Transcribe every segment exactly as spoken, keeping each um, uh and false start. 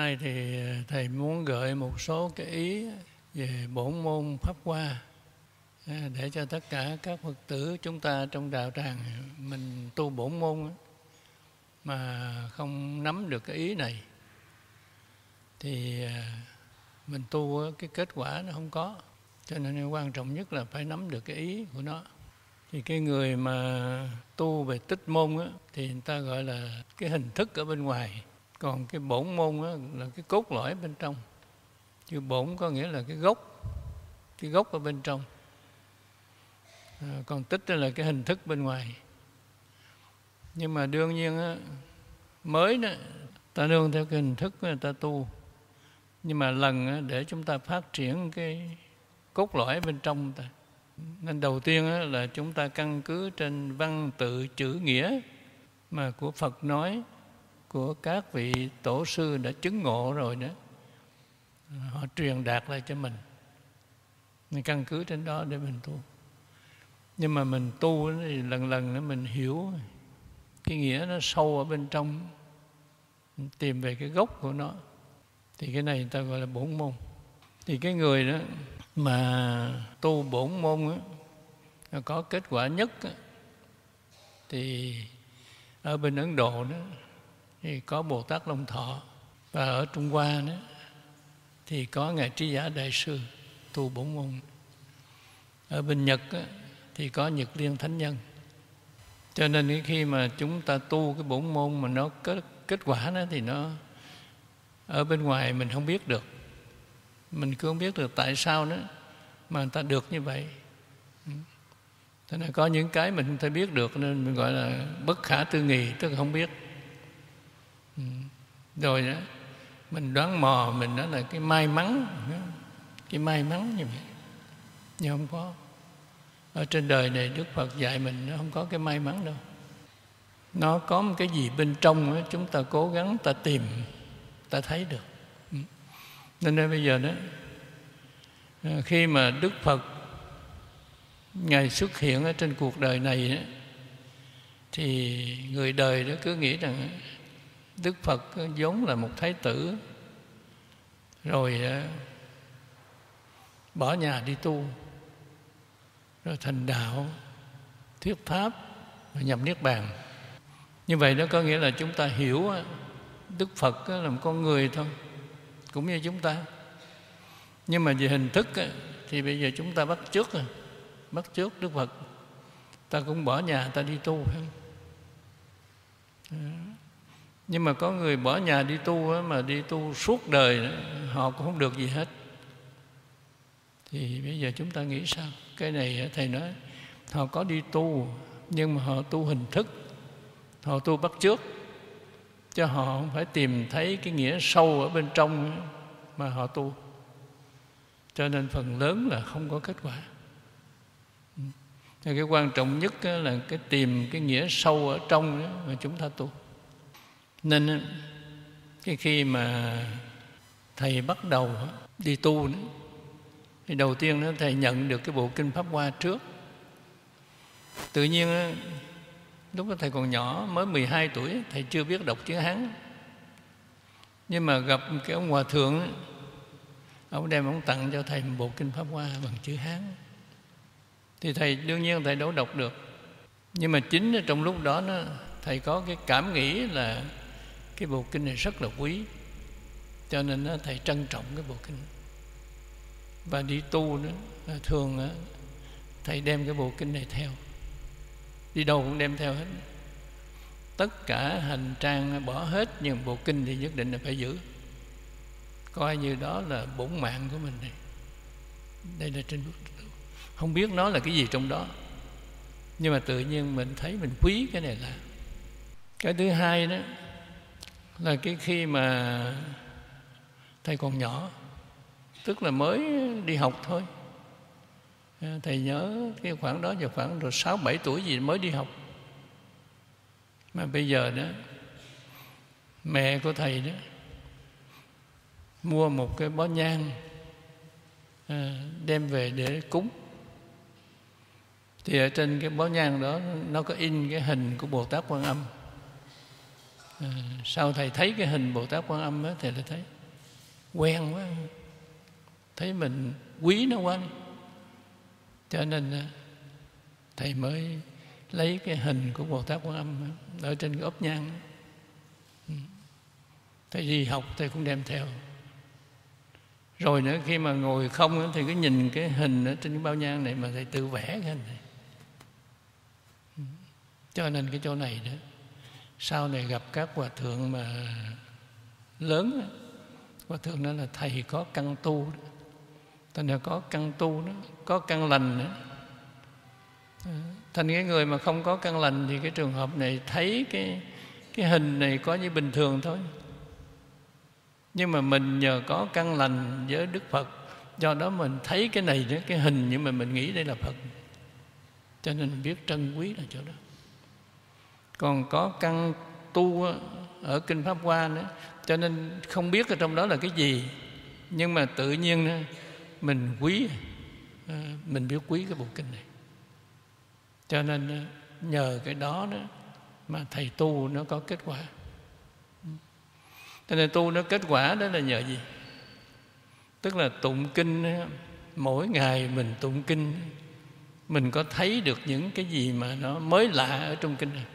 nay thì thầy muốn gợi một số cái ý về bổn môn Pháp Hoa để cho tất cả các Phật tử chúng ta trong đạo tràng mình tu bổn môn mà không nắm được cái ý này thì mình tu cái kết quả nó không có. Cho nên quan trọng nhất là phải nắm được cái ý của nó. Thì cái người mà tu về tích môn á, thì người ta gọi là cái hình thức ở bên ngoài. Còn cái bổn môn á, là cái cốt lõi bên trong. Chứ bổn có nghĩa là cái gốc, cái gốc ở bên trong. À, còn tích là cái hình thức bên ngoài. Nhưng mà đương nhiên á, mới đó, ta nương theo cái hình thức người ta tu. Nhưng mà lần á, để chúng ta phát triển cái cốt lõi bên trong ta. Nên đầu tiên á, là chúng ta căn cứ trên văn tự chữ nghĩa mà của Phật nói, của các vị tổ sư đã chứng ngộ rồi đó, họ truyền đạt lại cho mình. Mình căn cứ trên đó để mình tu. Nhưng mà mình tu thì lần lần nữa mình hiểu cái nghĩa nó sâu ở bên trong, mình tìm về cái gốc của nó. Thì cái này người ta gọi là bổn môn. Thì cái người đó mà tu bổn môn á, có kết quả nhất á, thì ở bên Ấn Độ đó thì có Bồ Tát Long Thọ, và ở Trung Hoa đó thì có Ngài Trí Giả Đại Sư tu bổn môn. Ở bên Nhật á, thì có Nhật Liên Thánh Nhân. Cho nên khi mà chúng ta tu cái bổn môn mà nó kết, kết quả đó thì nó ở bên ngoài mình không biết được. Mình cứ không biết được tại sao đó mà người ta được như vậy. Thế nên có những cái mình không thể biết được, nên mình gọi là bất khả tư nghị, tức là không biết. Rồi đó mình đoán mò, mình nói là cái may mắn, cái may mắn như vậy. Nhưng không có. Ở trên đời này Đức Phật dạy mình nó không có cái may mắn đâu. Nó có một cái gì bên trong đó, chúng ta cố gắng ta tìm, ta thấy được. Nên đây bây giờ đó, khi mà Đức Phật Ngài xuất hiện ở trên cuộc đời này đó, thì người đời đó cứ nghĩ rằng Đức Phật vốn là một thái tử, rồi bỏ nhà đi tu, rồi thành đạo, thuyết pháp, rồi nhập Niết Bàn. Như vậy đó có nghĩa là chúng ta hiểu Đức Phật là một con người thôi, cũng như chúng ta. Nhưng mà về hình thức thì bây giờ chúng ta bắt chước rồi, bắt chước Đức Phật. Ta cũng bỏ nhà ta đi tu, phải không? Nhưng mà có người bỏ nhà đi tu mà đi tu suốt đời họ cũng không được gì hết. Thì bây giờ chúng ta nghĩ sao? Cái này thầy nói họ có đi tu, nhưng mà họ tu hình thức, họ tu bắt chước, chứ họ không phải tìm thấy cái nghĩa sâu ở bên trong mà họ tu. Cho nên phần lớn là không có kết quả. Cái quan trọng nhất là cái tìm cái nghĩa sâu ở trong đó mà chúng ta tu. Nên cái khi mà thầy bắt đầu đi tu đó, thì đầu tiên đó, thầy nhận được cái bộ kinh Pháp Hoa trước. Tự nhiên lúc đó thầy còn nhỏ, mới mười hai tuổi, thầy chưa biết đọc chữ Hán. Nhưng mà gặp cái ông hòa thượng, ông đem ông tặng cho thầy một bộ kinh Pháp Hoa bằng chữ Hán. Thì thầy đương nhiên thầy đâu đọc được. Nhưng mà chính trong lúc đó nó, thầy có cái cảm nghĩ là cái bộ kinh này rất là quý, cho nên nó, thầy trân trọng cái bộ kinh. Và đi tu đó, thường thầy đem cái bộ kinh này theo, đi đâu cũng đem theo hết. Tất cả hành trang bỏ hết, nhưng bộ kinh thì nhất định là phải giữ, coi như đó là bổn mạng của mình này. Đây là trên bước, không biết nó là cái gì trong đó, nhưng mà tự nhiên mình thấy mình quý cái này là. Cái thứ hai đó là cái khi mà thầy còn nhỏ, tức là mới đi học thôi. Thầy nhớ cái khoảng đó giờ khoảng rồi sáu bảy tuổi gì mới đi học. Mà bây giờ đó mẹ của thầy đó mua một cái bó nhang đem về để cúng. Thì ở trên cái bó nhang đó nó có in cái hình của Bồ Tát Quan Âm. À, sau thầy thấy cái hình Bồ Tát Quan Âm đó, thầy lại thấy quen quá, thấy mình quý nó quá, cho nên thầy mới lấy cái hình của Bồ Tát Quan Âm ở trên cái ốp nhang. Thầy đi học thầy cũng đem theo. Rồi nữa khi mà ngồi không thì cứ nhìn cái hình ở trên cái bao nhang này mà thầy tự vẽ cái hình này. Cho nên cái chỗ này đó, sau này gặp các hòa thượng mà lớn, hòa thượng nói là thầy có căn tu đó. Thành ra có căn tu đó, có căn lành nữa. Thành cái người mà không có căn lành thì cái trường hợp này thấy cái, cái hình này có như bình thường thôi. Nhưng mà mình nhờ có căn lành với Đức Phật, do đó mình thấy cái này đó, cái hình nhưng mà mình nghĩ đây là Phật, cho nên mình biết trân quý là chỗ đó. Còn có căn tu ở Kinh Pháp Hoa nữa, cho nên không biết ở trong đó là cái gì, nhưng mà tự nhiên mình quý, mình biết quý cái bộ kinh này. Cho nên nhờ cái đó đó mà thầy tu nó có kết quả. Cho nên tu nó kết quả đó là nhờ gì? Tức là tụng kinh, mỗi ngày mình tụng kinh, mình có thấy được những cái gì mà nó mới lạ ở trong kinh này.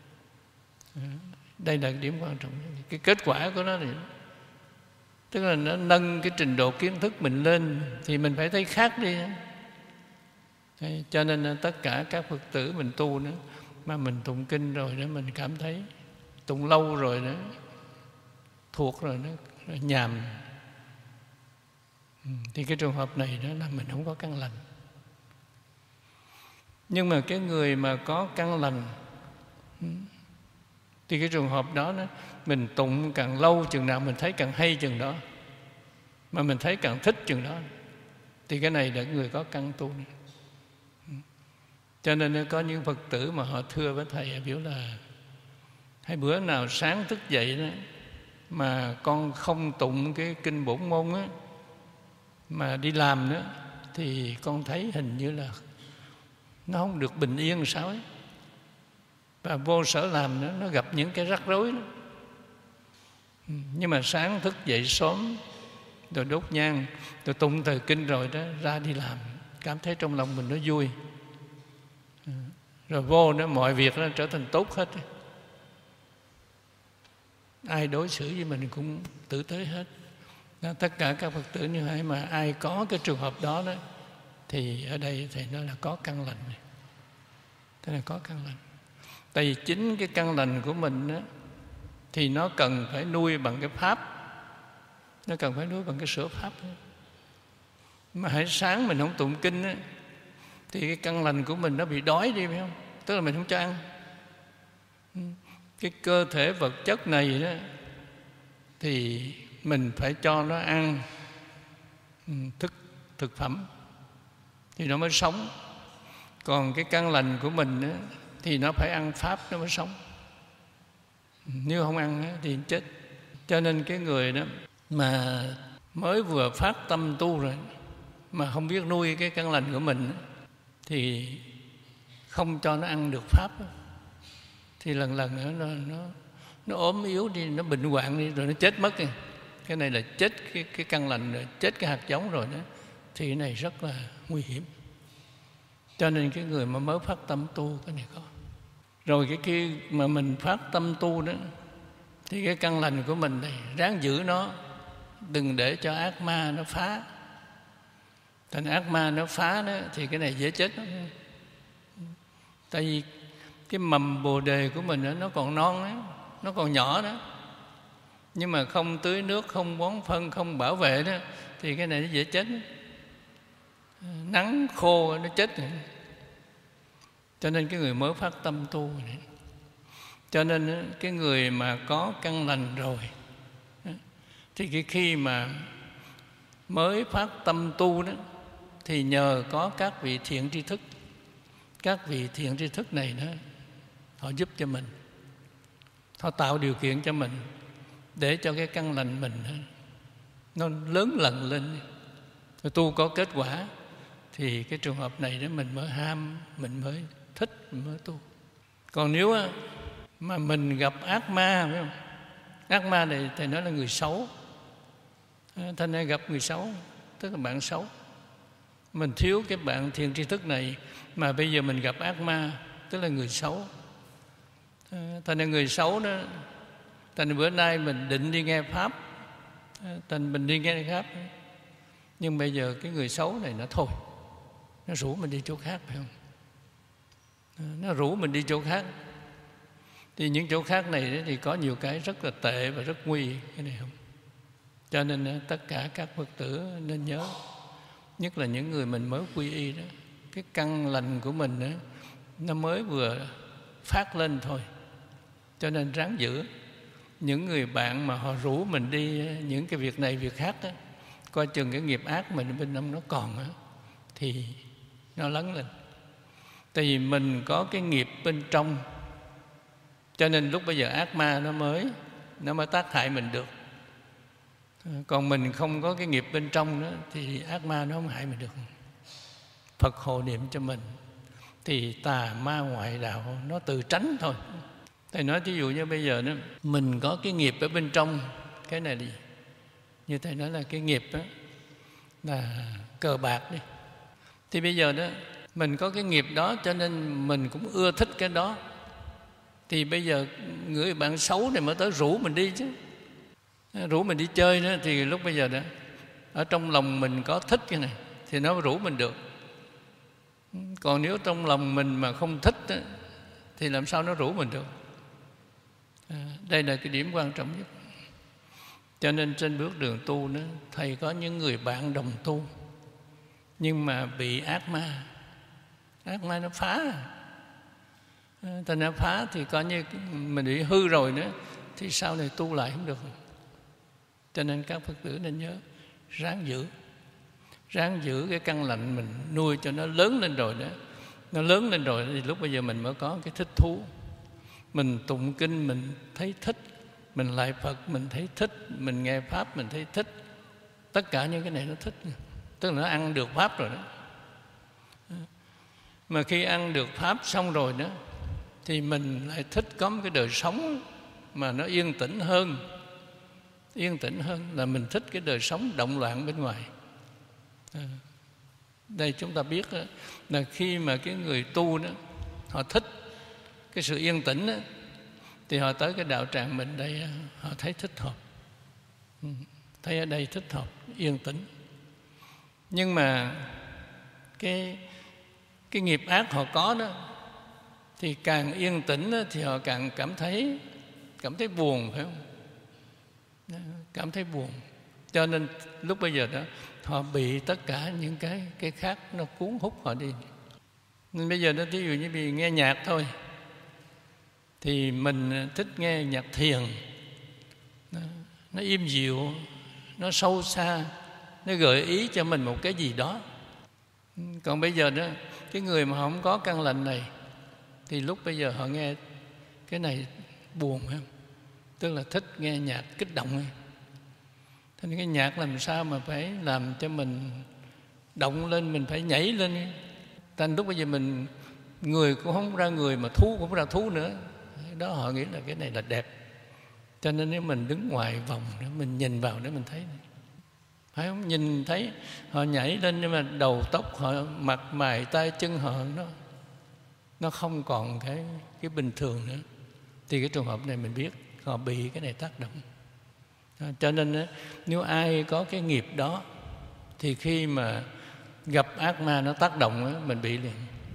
Đây là điểm quan trọng. Cái kết quả của nó thì tức là nó nâng cái trình độ kiến thức mình lên, thì mình phải thấy khác đi. Cho nên tất cả các Phật tử mình tu nữa, mà mình tụng kinh rồi đó, mình cảm thấy tụng lâu rồi đó, thuộc rồi nó nhàm, thì cái trường hợp này đó là mình không có căn lành. Nhưng mà cái người mà có căn lành thì cái trường hợp đó, đó mình tụng càng lâu chừng nào mình thấy càng hay chừng đó, mà mình thấy càng thích chừng đó, thì cái này là người có căn tu này. Cho nên có những Phật tử mà họ thưa với thầy biểu là hai bữa nào sáng thức dậy đó mà con không tụng cái kinh bổn môn á, mà đi làm nữa, thì con thấy hình như là nó không được bình yên sao ấy. Và vô sở làm nữa, nó gặp những cái rắc rối đó. Nhưng mà sáng thức dậy sớm, rồi đốt nhang, rồi tụng thời kinh rồi đó, ra đi làm, cảm thấy trong lòng mình nó vui. Rồi vô đó mọi việc nó trở thành tốt hết. Ai đối xử với mình cũng tử tế hết. Đó, tất cả các Phật tử như vậy mà ai có cái trường hợp đó đó, thì ở đây thầy nói là có căn lành này. Thế là có căn lành. Tại vì chính cái căn lành của mình đó, thì nó cần phải nuôi bằng cái pháp, nó cần phải nuôi bằng cái sửa pháp đó. Mà hãy sáng mình không tụng kinh đó, thì cái căn lành của mình nó bị đói đi, phải không? Tức là mình không cho ăn. Cái cơ thể vật chất này đó, thì mình phải cho nó ăn thức thực phẩm thì nó mới sống. Còn cái căn lành của mình đó, thì nó phải ăn pháp nó mới sống. Nếu không ăn đó, thì chết. Cho nên cái người đó mà mới vừa phát tâm tu rồi, mà không biết nuôi cái căn lành của mình đó, thì không cho nó ăn được pháp đó, thì lần lần nữa nó, nó, nó ốm yếu đi, nó bệnh hoạn đi, rồi nó chết mất đi. Cái này là chết cái, cái căn lành rồi, chết cái hạt giống rồi đó, thì cái này rất là nguy hiểm. Cho nên cái người mà mới phát tâm tu cái này có. Rồi cái kia mà mình phát tâm tu đó, thì cái căn lành của mình này ráng giữ nó, đừng để cho ác ma nó phá. Thành ác ma nó phá đó, thì cái này dễ chết lắm. Tại vì cái mầm bồ đề của mình đó, nó còn non đó, nó còn nhỏ đó, nhưng mà không tưới nước, không bón phân, không bảo vệ đó, thì cái này nó dễ chết. Nắng khô nó chết. Cho nên cái người mới phát tâm tu này, cho nên cái người mà có căn lành rồi, thì cái khi mà mới phát tâm tu đó, thì nhờ có các vị thiện tri thức. Các vị thiện tri thức này đó, họ giúp cho mình, họ tạo điều kiện cho mình để cho cái căn lành mình đó, nó lớn lần lên. Rồi tu có kết quả, thì cái trường hợp này đó mình mới ham, mình mới thích, mình mới tu. Còn nếu mà mình gặp ác ma, phải không? Ác ma này thầy nói là người xấu. Thành ra gặp người xấu, tức là bạn xấu. Mình thiếu cái bạn thiền tri thức này, mà bây giờ mình gặp ác ma, tức là người xấu. Thành ra người xấu đó, thành bữa nay mình định đi nghe Pháp, thành mình đi nghe Pháp, nhưng bây giờ cái người xấu này nó thôi, nó rủ mình đi chỗ khác, phải không? Nó rủ mình đi chỗ khác. Thì những chỗ khác này thì có nhiều cái rất là tệ và rất nguy, cái này không. Cho nên tất cả các Phật tử nên nhớ, nhất là những người mình mới quy y đó, cái căn lành của mình đó, nó mới vừa phát lên thôi. Cho nên ráng giữ. Những người bạn mà họ rủ mình đi những cái việc này việc khác đó, coi chừng cái nghiệp ác mình bên trong nó còn đó, thì nó lấn lên. Tại vì mình có cái nghiệp bên trong, cho nên lúc bây giờ ác ma nó mới Nó mới tác hại mình được. Còn mình không có cái nghiệp bên trong đó, thì ác ma nó không hại mình được. Phật hộ niệm cho mình, thì tà ma ngoại đạo nó tự tránh thôi. Thầy nói ví dụ như bây giờ đó, mình có cái nghiệp ở bên trong. Cái này đi, như Thầy nói là cái nghiệp đó là cờ bạc đi. Thì bây giờ đó, mình có cái nghiệp đó, cho nên mình cũng ưa thích cái đó. Thì bây giờ người bạn xấu này mới tới rủ mình đi chứ, rủ mình đi chơi đó. Thì lúc bây giờ đó, ở trong lòng mình có thích cái này thì nó rủ mình được. Còn nếu trong lòng mình mà không thích đó, thì làm sao nó rủ mình được? À, đây là cái điểm quan trọng nhất. Cho nên trên bước đường tu đó, Thầy có những người bạn đồng tu, nhưng mà bị ác ma Ác ma nó phá. Thành ra phá thì coi như mình bị hư rồi nữa, thì sau này tu lại không được. Cho nên các Phật tử nên nhớ, ráng giữ Ráng giữ cái căn lành mình, nuôi cho nó lớn lên rồi đó. Nó lớn lên rồi thì lúc bây giờ mình mới có cái thích thú. Mình tụng kinh mình thấy thích, mình lại Phật mình thấy thích, mình nghe Pháp mình thấy thích. Tất cả những cái này nó thích, tức là nó ăn được Pháp rồi đó. Mà khi ăn được Pháp xong rồi đó, thì mình lại thích có một cái đời sống mà nó yên tĩnh hơn. Yên tĩnh hơn là mình thích cái đời sống động loạn bên ngoài. À, đây chúng ta biết đó, là khi mà cái người tu đó, họ thích cái sự yên tĩnh đó, thì họ tới cái đạo tràng mình đây, họ thấy thích hợp. Thấy ở đây thích hợp, yên tĩnh. Nhưng mà cái, cái nghiệp ác họ có đó, thì càng yên tĩnh đó, thì họ càng cảm thấy Cảm thấy buồn, phải không? Cảm thấy buồn. Cho nên lúc bây giờ đó, họ bị tất cả những cái, cái khác nó cuốn hút họ đi. Nên bây giờ nó ví dụ như vì nghe nhạc thôi, thì mình thích nghe nhạc thiền, nó, nó im dịu, nó sâu xa, nó gợi ý cho mình một cái gì đó. Còn bây giờ đó, cái người mà không có căn lành này, thì lúc bây giờ họ nghe cái này buồn, phải không? Tức là thích nghe nhạc kích động ấy. Thế nên cái nhạc làm sao mà phải làm cho mình động lên, mình phải nhảy lên. Thành lúc bây giờ mình người cũng không ra người, mà thú cũng ra thú nữa. Đó họ nghĩ là cái này là đẹp. Cho nên nếu mình đứng ngoài vòng đó, mình nhìn vào để mình thấy, phải không? Nhìn thấy họ nhảy lên, nhưng mà đầu tóc họ, mặt mày tay chân họ nó nó không còn cái cái bình thường nữa. Thì cái trường hợp này mình biết họ bị cái này tác động. À, cho nên nếu ai có cái nghiệp đó, thì khi mà gặp ác ma nó tác động, mình bị liền.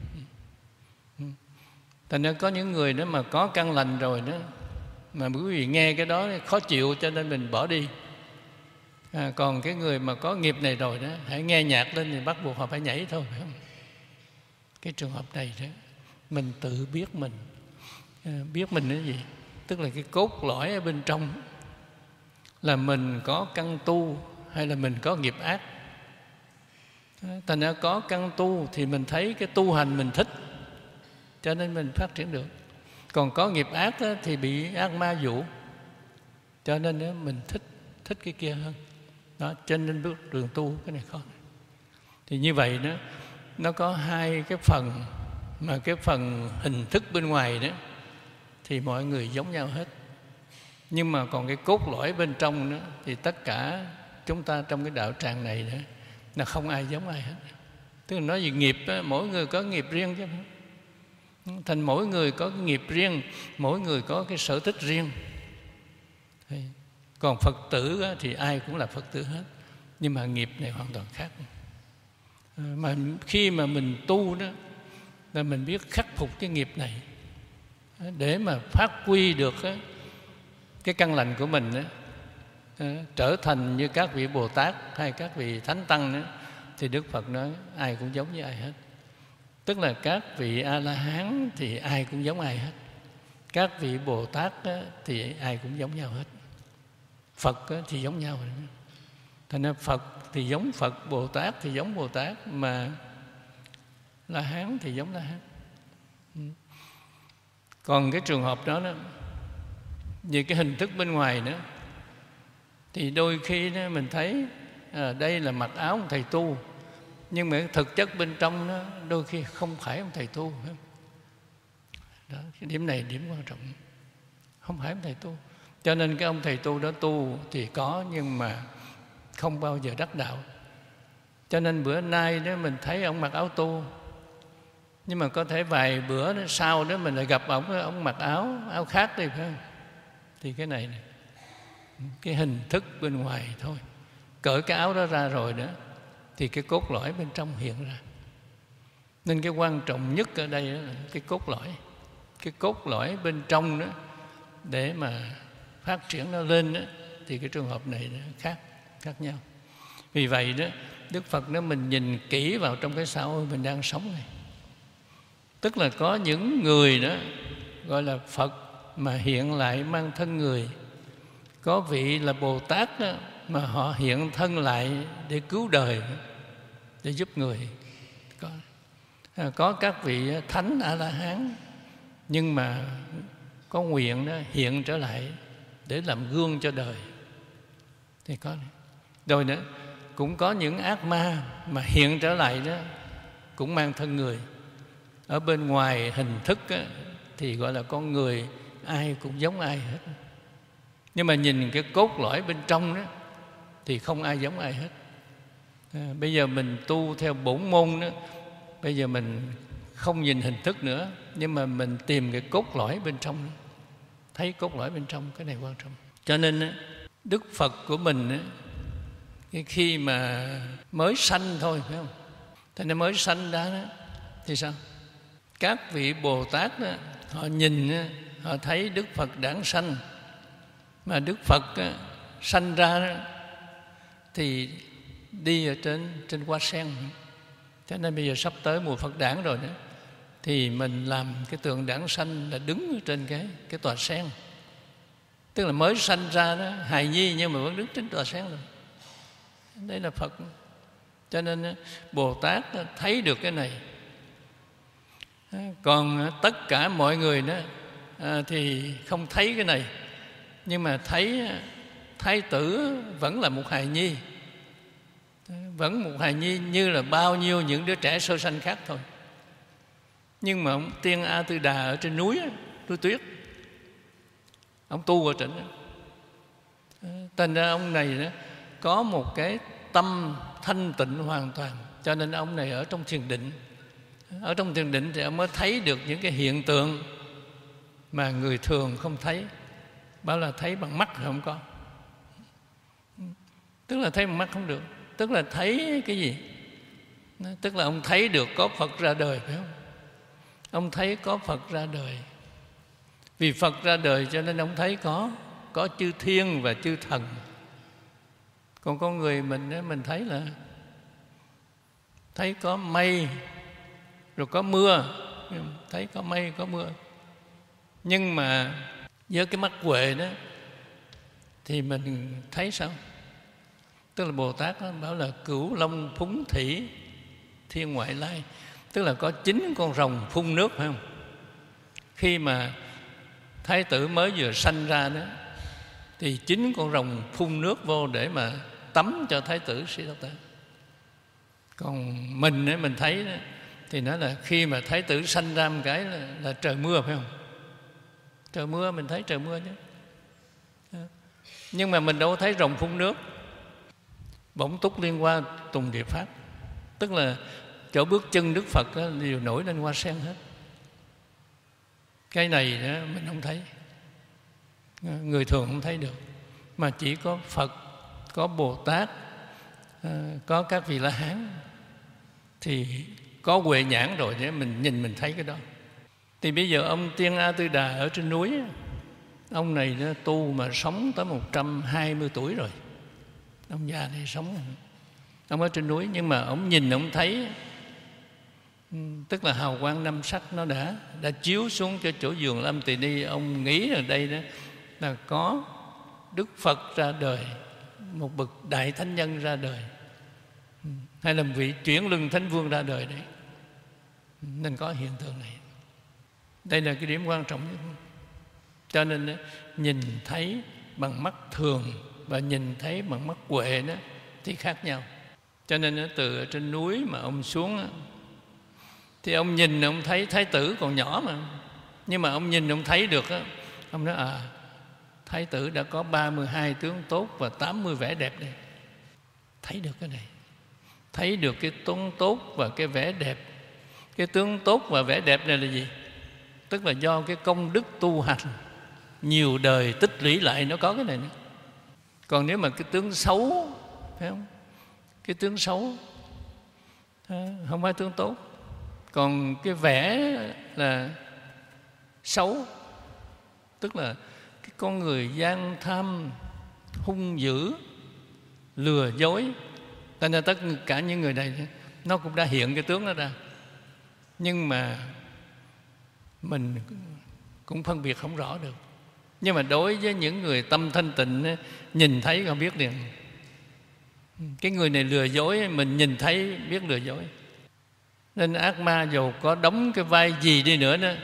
Thành ra có những người đó mà có căn lành rồi đó, mà quý vị nghe cái đó khó chịu, cho nên mình bỏ đi. À, còn cái người mà có nghiệp này rồi đó, hãy nghe nhạc lên thì bắt buộc họ phải nhảy thôi, phải không? Cái trường hợp này đó, mình tự biết mình. À, biết mình cái gì? Tức là cái cốt lõi ở bên trong, là mình có căn tu hay là mình có nghiệp ác. Thành ra có căn tu thì mình thấy cái tu hành mình thích, cho nên mình phát triển được. Còn có nghiệp ác đó, thì bị ác ma dụ, cho nên đó, mình thích thích cái kia hơn. Đó, cho nên bước đường tu cái này khó. Thì như vậy đó, nó có hai cái phần, mà cái phần hình thức bên ngoài đó thì mọi người giống nhau hết. Nhưng mà còn cái cốt lõi bên trong đó, thì tất cả chúng ta trong cái đạo tràng này đó, là không ai giống ai hết. Tức là nói về nghiệp đó, mỗi người có nghiệp riêng chứ. Thành mỗi người có cái nghiệp riêng, mỗi người có cái sở thích riêng. Còn Phật tử đó, thì ai cũng là Phật tử hết, nhưng mà nghiệp này hoàn toàn khác. Mà khi mà mình tu đó, là mình biết khắc phục cái nghiệp này để mà phát huy được cái căn lành của mình đó, trở thành như các vị Bồ Tát hay các vị Thánh Tăng đó, thì Đức Phật nói ai cũng giống với ai hết. Tức là các vị A-la-hán thì ai cũng giống ai hết, các vị Bồ Tát đó, thì ai cũng giống nhau hết. Phật đó, thì giống nhau. Thành ra Phật thì giống Phật, Bồ Tát thì giống Bồ Tát, mà La-hán thì giống La-hán. Còn cái trường hợp đó, đó về cái hình thức bên ngoài nữa, thì đôi khi đó mình thấy à, đây là mặc áo ông thầy tu, nhưng mà thực chất bên trong đó, đôi khi không phải ông thầy tu. Đó, cái điểm này điểm quan trọng, không phải ông thầy tu. Cho nên cái ông thầy tu đó tu thì có, nhưng mà không bao giờ đắc đạo. Cho nên bữa nay đó mình thấy ông mặc áo tu, nhưng mà có thể vài bữa đó, sau đó mình lại gặp ông, ông mặc áo áo khác đi, phải không? Thì cái này, này cái hình thức bên ngoài thôi. Cởi cái áo đó ra rồi đó, thì cái cốt lõi bên trong hiện ra. Nên cái quan trọng nhất ở đây đó là cái cốt lõi. Cái cốt lõi bên trong đó, để mà phát triển nó lên đó, thì cái trường hợp này nó khác, khác nhau. Vì vậy đó, Đức Phật nói mình nhìn kỹ vào trong cái xã hội mình đang sống này. Tức là có những người đó gọi là Phật mà hiện lại mang thân người. Có vị là Bồ Tát đó, mà họ hiện thân lại để cứu đời, để giúp người. Có, có các vị Thánh A-la-hán, nhưng mà có nguyện đó hiện trở lại để làm gương cho đời. Thì có. Rồi nữa, cũng có những ác ma mà hiện trở lại đó, cũng mang thân người. Ở bên ngoài hình thức á, thì gọi là con người, ai cũng giống ai hết. Nhưng mà nhìn cái cốt lõi bên trong đó, thì không ai giống ai hết. À, bây giờ mình tu theo bổn môn đó, bây giờ mình không nhìn hình thức nữa, nhưng mà mình tìm cái cốt lõi bên trong đó. Thấy cốt lõi bên trong, cái này quan trọng. Cho nên á, Đức Phật của mình á, khi mà mới sanh thôi, phải không? Thế nên mới sanh ra đó, thì sao? Các vị Bồ Tát đó, họ nhìn, họ thấy Đức Phật đản sanh. Mà Đức Phật đó, sanh ra đó, thì đi ở trên, trên hoa sen. Cho nên bây giờ sắp tới mùa Phật đản rồi đó, thì mình làm cái tượng đản sanh là đứng ở trên cái, cái tòa sen. Tức là mới sanh ra đó, hài nhi nhưng mà vẫn đứng trên tòa sen rồi. Đây là Phật. Cho nên Bồ Tát thấy được cái này. Còn tất cả mọi người đó thì không thấy cái này, nhưng mà thấy Thái tử vẫn là một hài nhi, vẫn một hài nhi như là bao nhiêu những đứa trẻ sơ sanh khác thôi. Nhưng mà ông Tiên A Tư Đà ở trên núi, núi tuyết, ông tu ở trên đó. Thành ra ông này đó, có một cái tâm thanh tịnh hoàn toàn. Cho nên ông này ở trong thiền định. Ở trong thiền định thì ông mới thấy được những cái hiện tượng mà người thường không thấy. Bảo là thấy bằng mắt thì không có. Tức là thấy bằng mắt không được. Tức là thấy cái gì? Tức là ông thấy được có Phật ra đời, phải không? Ông thấy có Phật ra đời. Vì Phật ra đời cho nên ông thấy có Có chư thiên và chư thần. Còn con người mình mình thấy là thấy có mây, rồi có mưa. Thấy có mây, có mưa. Nhưng mà với cái mắt huệ đó, thì mình thấy sao? Tức là Bồ Tát đó, bảo là cửu long phúng thủy thiên ngoại lai. Tức là có chín con rồng phun nước, phải không? Khi mà Thái tử mới vừa sanh ra đó, thì chín con rồng phun nước vô để mà tắm cho Thái tử Siddhartha. Còn mình ấy, mình thấy đó, thì nói là khi mà Thái tử sanh ra một cái là, là trời mưa, phải không? Trời mưa, mình thấy trời mưa chứ. Nhưng mà mình đâu có thấy rồng phun nước. bổng túc liên hoa tùng địa pháp. Tức là chỗ bước chân Đức Phật đó, đều nổi lên hoa sen hết. Cái này đó, mình không thấy, người thường không thấy được, mà chỉ có Phật, có Bồ Tát, có các vị La Hán thì có huệ nhãn rồi để mình nhìn mình thấy cái đó. Thì bây giờ ông Tiên A Tư Đà ở trên núi, ông này nó tu mà sống tới một trăm hai mươi tuổi rồi. Ông già này sống, ông ở trên núi, nhưng mà ông nhìn ông thấy, tức là hào quang năm sắc nó đã đã chiếu xuống cho chỗ vườn Lâm Tỳ Ni. Ông nghĩ ở đây đó là có Đức Phật ra đời, một bậc đại thánh nhân ra đời, hay là vị chuyển lưng thánh vương ra đời đấy, nên có hiện tượng này. Đây là cái điểm quan trọng nhất. Cho nên nhìn thấy bằng mắt thường và nhìn thấy bằng mắt huệ đó thì khác nhau. Cho nên từ trên núi mà ông xuống thì ông nhìn ông thấy Thái tử còn nhỏ mà, nhưng mà ông nhìn ông thấy được đó. Ông nói à, Thái tử đã có ba mươi hai tướng tốt và tám mươi vẻ đẹp đây. Thấy được cái này, thấy được cái tướng tốt và cái vẻ đẹp. Cái tướng tốt và vẻ đẹp này là gì? Tức là do cái công đức tu hành nhiều đời tích lũy lại nó có cái này nữa. Còn nếu mà cái tướng xấu, phải không? Cái tướng xấu không phải tướng tốt. Còn cái vẻ là xấu, tức là cái con người gian tham, hung dữ, lừa dối. Cho nên tất cả những người này nó cũng đã hiện cái tướng đó ra. Nhưng mà mình cũng phân biệt không rõ được. Nhưng mà đối với những người tâm thanh tịnh, nhìn thấy không biết liền. Cái người này lừa dối, mình nhìn thấy biết lừa dối. Nên ác ma dù có đóng cái vai gì đi nữa đó,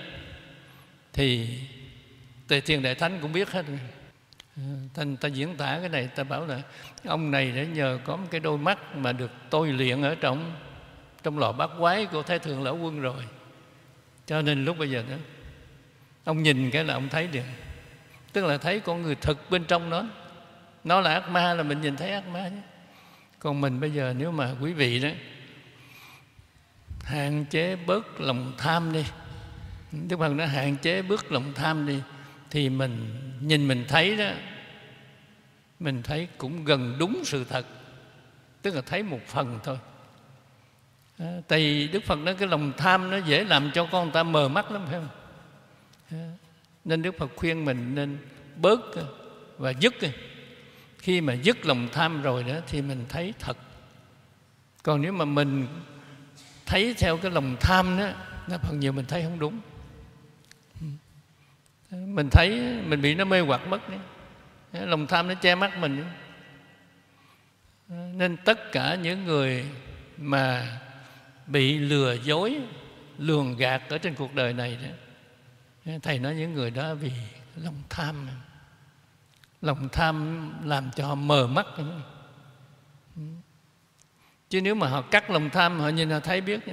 thì Tề Thiên Đại Thánh cũng biết hết. Ta, ta diễn tả cái này, ta bảo là ông này để nhờ có một cái đôi mắt mà được tôi luyện ở trong trong lò bát quái của Thái Thượng Lão Quân rồi. Cho nên lúc bây giờ đó, ông nhìn cái là ông thấy được. Tức là thấy con người thực bên trong nó. Nó là ác ma là mình nhìn thấy ác ma nhé. Còn mình bây giờ nếu mà quý vị đó hạn chế bớt lòng tham đi, Đức Phật nói hạn chế bớt lòng tham đi, thì mình nhìn mình thấy đó, mình thấy cũng gần đúng sự thật. Tức là thấy một phần thôi. À, tại vì Đức Phật nói cái lòng tham nó dễ làm cho con ta mờ mắt lắm, phải không? À, nên Đức Phật khuyên mình nên bớt và dứt. Khi mà dứt lòng tham rồi đó thì mình thấy thật. Còn nếu mà mình thấy theo cái lòng tham đó, nó phần nhiều mình thấy không đúng. Mình thấy mình bị nó mê hoặc mất đấy. Lòng tham nó che mắt mình. Nên tất cả những người mà bị lừa dối, lường gạt ở trên cuộc đời này đó, Thầy nói những người đó vì lòng tham. Lòng tham làm cho họ mờ mắt. Chứ nếu mà họ cắt lòng tham, họ nhìn họ thấy biết nhé.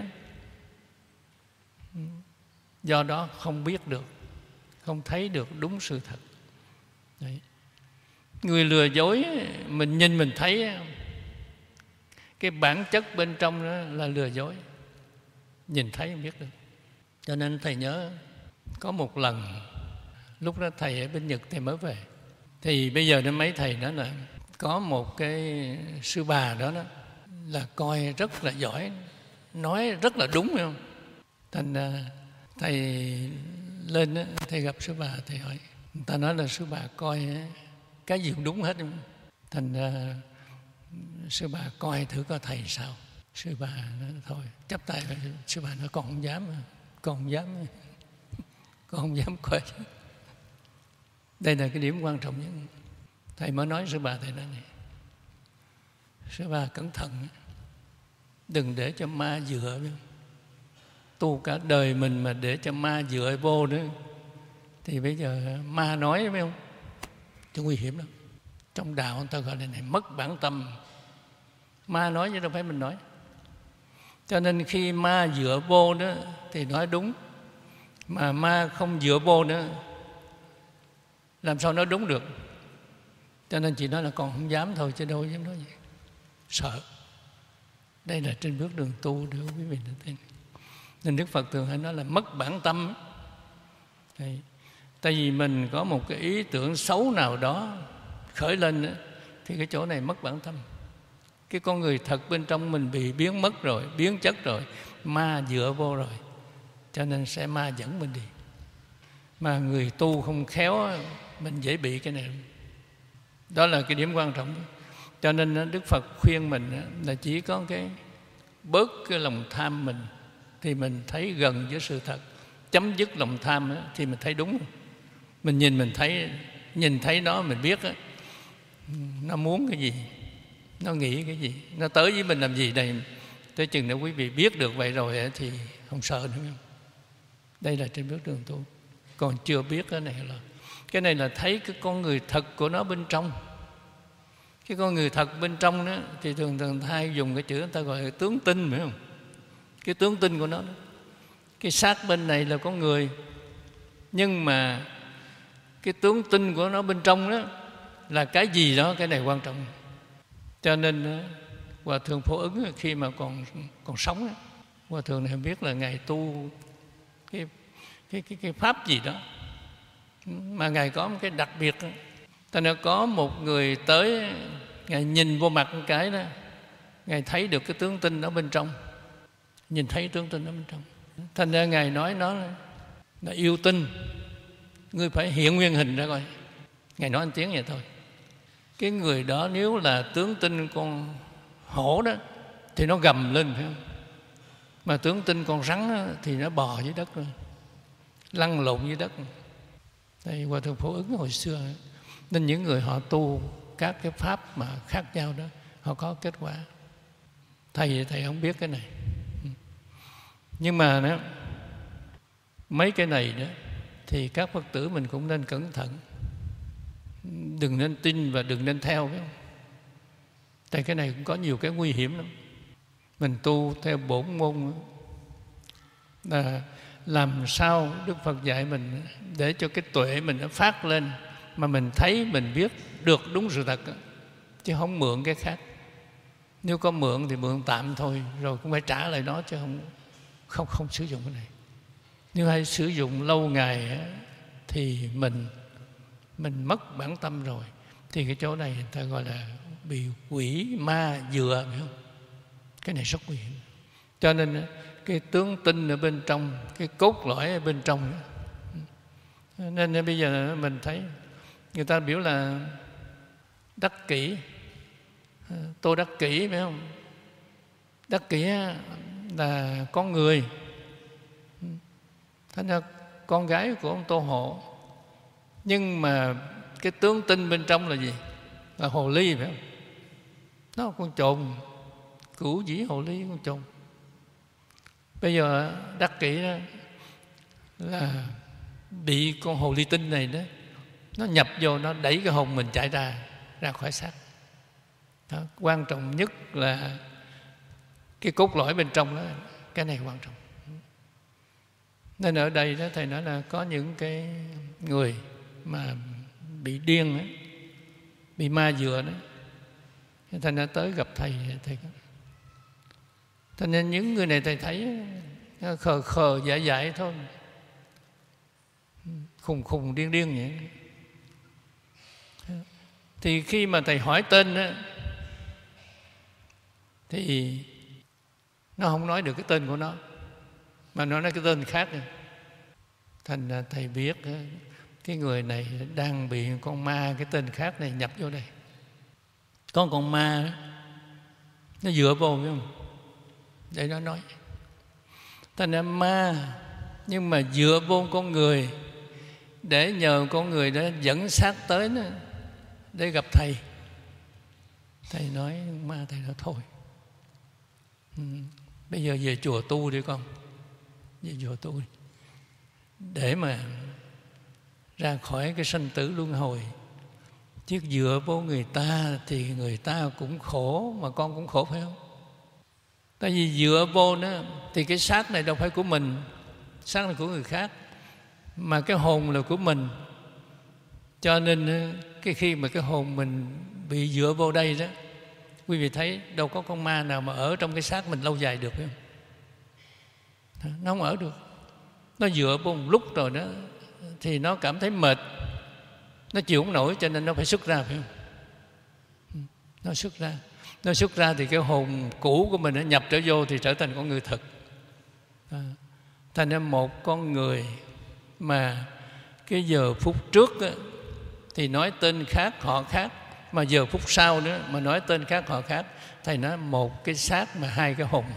Do đó không biết được, không thấy được đúng sự thật. Đấy. Người lừa dối mình nhìn mình thấy cái bản chất bên trong đó là lừa dối, nhìn thấy không biết được. Cho nên Thầy nhớ có một lần lúc đó Thầy ở bên Nhật Thầy mới về, thì bây giờ đến mấy Thầy nói là có một cái sư bà đó, đó là coi rất là giỏi, nói rất là đúng, phải không? Thành ra Thầy lên đó, Thầy gặp sư bà, Thầy hỏi, người ta nói là sư bà coi cái gì cũng đúng hết. Thành ra sư bà coi thử coi Thầy sao. Sư bà nói thôi chắp tay. Sư bà nói con không dám, con không dám, con không dám coi. Đây là cái điểm quan trọng nhất. Thầy mới nói sư bà, Thầy nói này, sư bà cẩn thận, đừng để cho ma dựa. Tu cả đời mình mà để cho ma dựa vô nữa thì bây giờ ma nói, phải không? Chứ nguy hiểm lắm. Trong đạo người ta gọi là này mất bản tâm. Ma nói chứ đâu phải mình nói. Cho nên khi ma dựa vô đó thì nói đúng, mà ma không dựa vô nữa làm sao nói đúng được. Cho nên chị nói là con không dám thôi chứ đâu dám nói gì. sợ. Đây là trên bước đường tu đưa quý vị đã tin. Nên Đức Phật thường hay nói là mất bản tâm. Đây. Tại vì mình có một cái ý tưởng xấu nào đó khởi lên thì cái chỗ này mất bản tâm. Cái con người thật bên trong mình bị biến mất rồi, biến chất rồi, ma dựa vô rồi, cho nên sẽ ma dẫn mình đi. Mà người tu không khéo, mình dễ bị cái này. Đó là cái điểm quan trọng. Cho nên Đức Phật khuyên mình là chỉ có cái bớt cái lòng tham mình thì mình thấy gần với sự thật. Chấm dứt lòng tham thì mình thấy đúng. Mình nhìn mình thấy, nhìn thấy nó mình biết nó muốn cái gì, nó nghĩ cái gì, nó tới với mình làm gì đây. Tới chừng nào quý vị biết được vậy rồi thì không sợ nữa. Đây là trên bước đường tu. Còn chưa biết cái này là cái này là thấy cái con người thật của nó bên trong. Cái con người thật bên trong đó thì thường thường hay dùng cái chữ người ta gọi là tướng tinh, phải không? Cái tướng tinh của nó đó. Cái xác bên này là con người, nhưng mà cái tướng tinh của nó bên trong đó là cái gì đó, cái này quan trọng. Cho nên Hòa Thượng Phổ Ứng khi mà còn còn sống, Hòa Thượng này biết là Ngài tu cái cái cái, cái pháp gì đó mà Ngài có một cái đặc biệt. Cho nên có một người tới, Ngài nhìn vô mặt một cái đó, Ngài thấy được cái tướng tinh ở bên trong, nhìn thấy tướng tinh ở bên trong. Thành ra Ngài nói nó là yêu tinh, ngươi phải hiện nguyên hình ra coi. Ngài nói một tiếng vậy thôi. Cái người đó nếu là tướng tinh con hổ đó thì nó gầm lên, phải không? Mà tướng tinh con rắn đó, thì nó bò dưới đất rồi, lăn lộn dưới đất. Đây Hòa Thượng Phổ Ứng hồi xưa. Nên những người họ tu các cái pháp mà khác nhau đó, họ có kết quả. Thầy thầy không biết cái này, nhưng mà đó, mấy cái này đó thì các Phật tử mình cũng nên cẩn thận, đừng nên tin và đừng nên theo, phải không? Tại cái này cũng có nhiều cái nguy hiểm lắm. Mình tu theo bổn môn là làm sao Đức Phật dạy mình để cho cái tuệ mình nó phát lên, mà mình thấy mình biết được đúng sự thật, chứ không mượn cái khác. Nếu có mượn thì mượn tạm thôi, rồi cũng phải trả lại nó, chứ không không không sử dụng cái này. Nếu hay sử dụng lâu ngày thì mình mình mất bản tâm rồi, thì cái chỗ này người ta gọi là bị quỷ ma dựa, phải không? Cái này rất nguy hiểm. Cho nên cái tướng tinh ở bên trong, cái cốt lõi ở bên trong đó. Nên bây giờ mình thấy người ta biểu là đắc kỷ, Tô Đắc Kỷ, phải không? Đắc Kỷ là con người, thành ra con gái của ông Tô Hộ. Nhưng mà cái tướng tinh bên trong là gì? Là hồ ly, phải không? Nó là con trồn, cửu dĩ hồ ly, con trồn. Bây giờ Đắc Kỷ đó là bị con hồ ly tinh này đó, nó nhập vô, nó đẩy cái hồn mình chạy ra ra khỏi xác đó. Quan trọng nhất là cái cốt lõi bên trong đó, cái này quan trọng. Nên ở đây đó thầy nói là có những cái người mà bị điên đó, bị ma dựa đó, thành ra tới gặp thầy thầy Cho nên những người này thầy thấy khờ khờ dại dại thôi, khùng khùng điên điên vậy. Thì khi mà thầy hỏi tên đó, thì nó không nói được cái tên của nó, mà nó nói cái tên khác. Thành ra thầy biết cái người này đang bị con ma cái tên khác này nhập vô đây. Có con ma đó, nó dựa vô, phải không? Để nó nói. Thành ra ma, nhưng mà dựa vô con người để nhờ con người đó dẫn sát tới đó, để gặp thầy. Thầy nói ma, thầy nói thôi, ừ, bây giờ về chùa tu đi con, về chùa tu đi, để mà ra khỏi cái sanh tử luân hồi. Chứ dựa vô người ta thì người ta cũng khổ, mà con cũng khổ, phải không? Tại vì dựa vô đó thì cái xác này đâu phải của mình, xác này của người khác, mà cái hồn là của mình. Cho nên cái khi mà cái hồn mình bị dựa vô đây đó, Quý vị thấy đâu có con ma nào mà ở trong cái xác mình lâu dài được phải không? Nó không ở được. Nó dựa một lúc rồi đó thì nó cảm thấy mệt, nó chịu không nổi, cho nên nó phải xuất ra phải không? Nó xuất ra. Nó xuất ra thì cái hồn cũ của mình nó nhập trở vô thì trở thành con người thật. À, thành ra một con người mà cái giờ phút trước đó, thì nói tên khác họ khác, mà giờ phút sau nữa mà nói tên khác họ khác, thầy nói một cái xác mà hai cái hồn.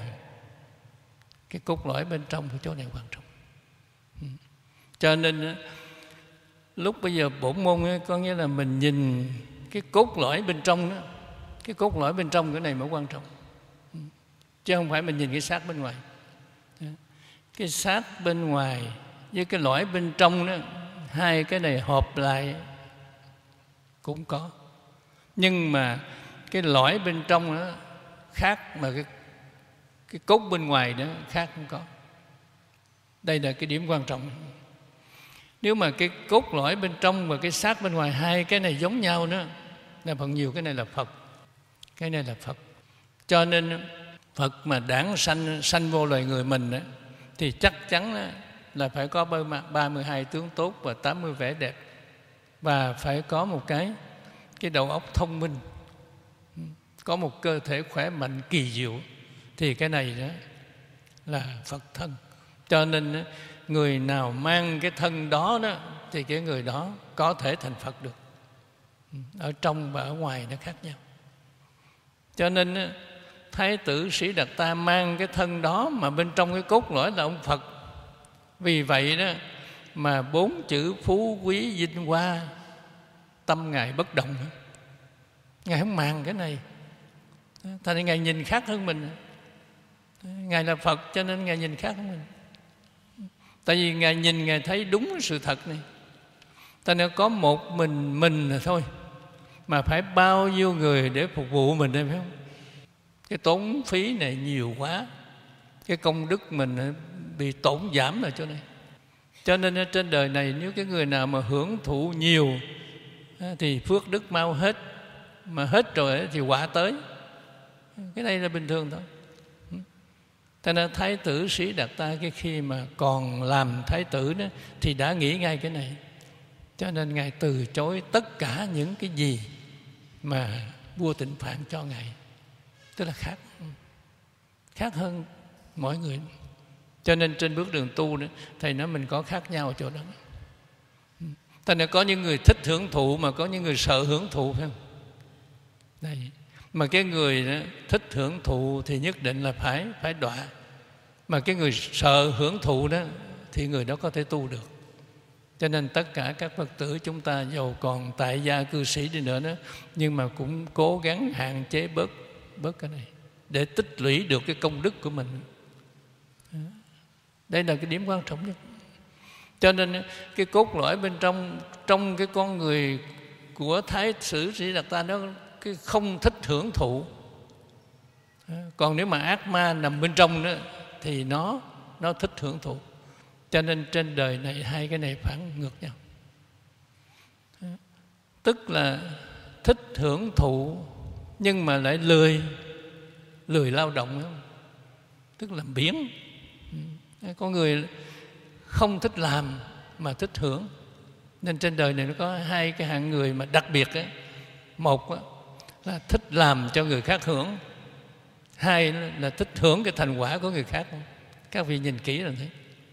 Cái cốt lõi bên trong của chỗ này quan trọng. Cho nên lúc bây giờ bổn môn ấy, có nghĩa là mình nhìn cái cốt lõi bên trong đó. Cái cốt lõi bên trong cái này mới quan trọng, chứ không phải mình nhìn cái xác bên ngoài. Cái xác bên ngoài với cái lõi bên trong đó, hai cái này hợp lại cũng có, nhưng mà cái lõi bên trong đó khác, mà cái, cái cốt bên ngoài đó khác cũng có. Đây là cái điểm quan trọng. Nếu mà cái cốt lõi bên trong và cái xác bên ngoài hai cái này giống nhau đó, là phần nhiều cái này là Phật, cái này là Phật. Cho nên Phật mà đản sanh sanh vô loài người mình đó, thì chắc chắn là phải có ba mươi hai tướng tốt và tám mươi vẻ đẹp, và phải có một cái cái đầu óc thông minh, có một cơ thể khỏe mạnh kỳ diệu, thì cái này đó là Phật thân. Cho nên người nào mang cái thân đó đó thì cái người đó có thể thành Phật được. Ở trong và ở ngoài nó khác nhau. Cho nên Thái tử Sĩ Đạt Ta mang cái thân đó mà bên trong cái cốt lõi là ông Phật. Vì vậy đó mà bốn chữ phú quý vinh hoa tâm Ngài bất động. Ngài không màng cái này. Thành ra Ngài nhìn khác hơn mình. Ngài là Phật cho nên Ngài nhìn khác hơn mình. Tại vì Ngài nhìn Ngài thấy đúng sự thật này. Thành ra có một mình mình là thôi, mà phải bao nhiêu người để phục vụ mình đây phải không? Cái tốn phí này nhiều quá, cái công đức mình bị tổn giảm ở chỗ này. Cho nên trên đời này nếu cái người nào mà hưởng thụ nhiều thì phước đức mau hết, mà hết rồi thì quả tới. Cái này là bình thường thôi. Cho nên Thái tử Sĩ Đạt Ta cái khi mà còn làm thái tử đó thì đã nghĩ ngay cái này. Cho nên Ngài từ chối tất cả những cái gì mà vua Tịnh Phạn cho Ngài. Tức là khác khác hơn mọi người. Cho nên trên bước đường tu đó, thầy nói mình có khác nhau ở chỗ đó. Thành ra có những người thích hưởng thụ mà có những người sợ hưởng thụ phải không? Đây. Mà cái người đó, thích hưởng thụ thì nhất định là phải phải đọa. Mà cái người sợ hưởng thụ đó thì người đó có thể tu được. Cho nên tất cả các Phật tử chúng ta giàu còn tại gia cư sĩ đi nữa đó, nhưng mà cũng cố gắng hạn chế bớt bớt cái này để tích lũy được cái công đức của mình. Đây là cái điểm quan trọng nhất. Cho nên cái cốt lõi bên trong trong cái con người của Thái tử Sĩ Đạt Ta đó, cái không thích hưởng thụ. Còn nếu mà ác ma nằm bên trong đó thì nó nó thích hưởng thụ. Cho nên trên đời này hai cái này phản ngược nhau. Tức là thích hưởng thụ nhưng mà lại lười lười lao động, không? Tức là biếng. Có người không thích làm mà thích hưởng. Nên trên đời này nó có hai cái hạng người mà đặc biệt ấy. Một là thích làm cho người khác hưởng, hai là thích hưởng cái thành quả của người khác. Các vị nhìn kỹ là thấy.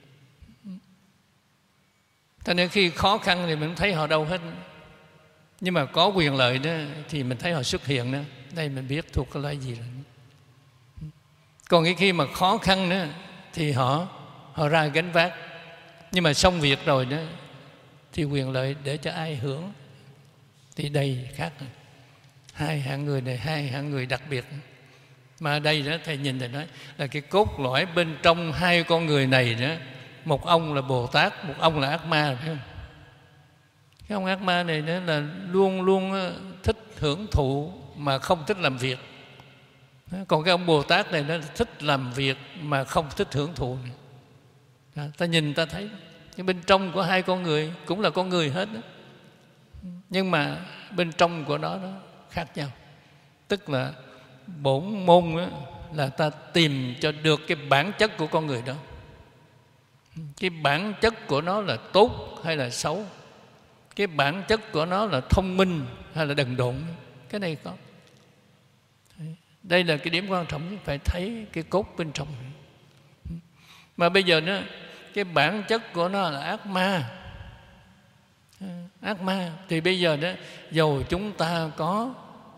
Cho nên khi khó khăn thì mình không thấy họ đâu hết. Nhưng mà có quyền lợi đó thì mình thấy họ xuất hiện đó. Đây mình biết thuộc cái loại gì rồi. Còn cái khi mà khó khăn đó thì họ họ ra gánh vác. Nhưng mà xong việc rồi đó thì quyền lợi để cho ai hưởng. Thì đây khác rồi. Hai hạng người này, hai hạng người đặc biệt. Mà ở đây đó thầy nhìn thầy nói là cái cốt lõi bên trong hai con người này đó, một ông là Bồ Tát, một ông là ác ma, phải không? Cái ông ác ma này đó là luôn luôn thích hưởng thụ mà không thích làm việc. Còn cái ông Bồ Tát này nó thích làm việc mà không thích hưởng thụ này. Đó, ta nhìn ta thấy cái bên trong của hai con người cũng là con người hết đó. Nhưng mà bên trong của nó nó khác nhau. Tức là bổn môn á, là ta tìm cho được cái bản chất của con người đó. Cái bản chất của nó là tốt hay là xấu, cái bản chất của nó là thông minh hay là đần độn, cái này có. Đây là cái điểm quan trọng, phải thấy cái cốt bên trong. Mà bây giờ nó cái bản chất của nó là ác ma. Ác ma thì bây giờ đó, dầu chúng ta có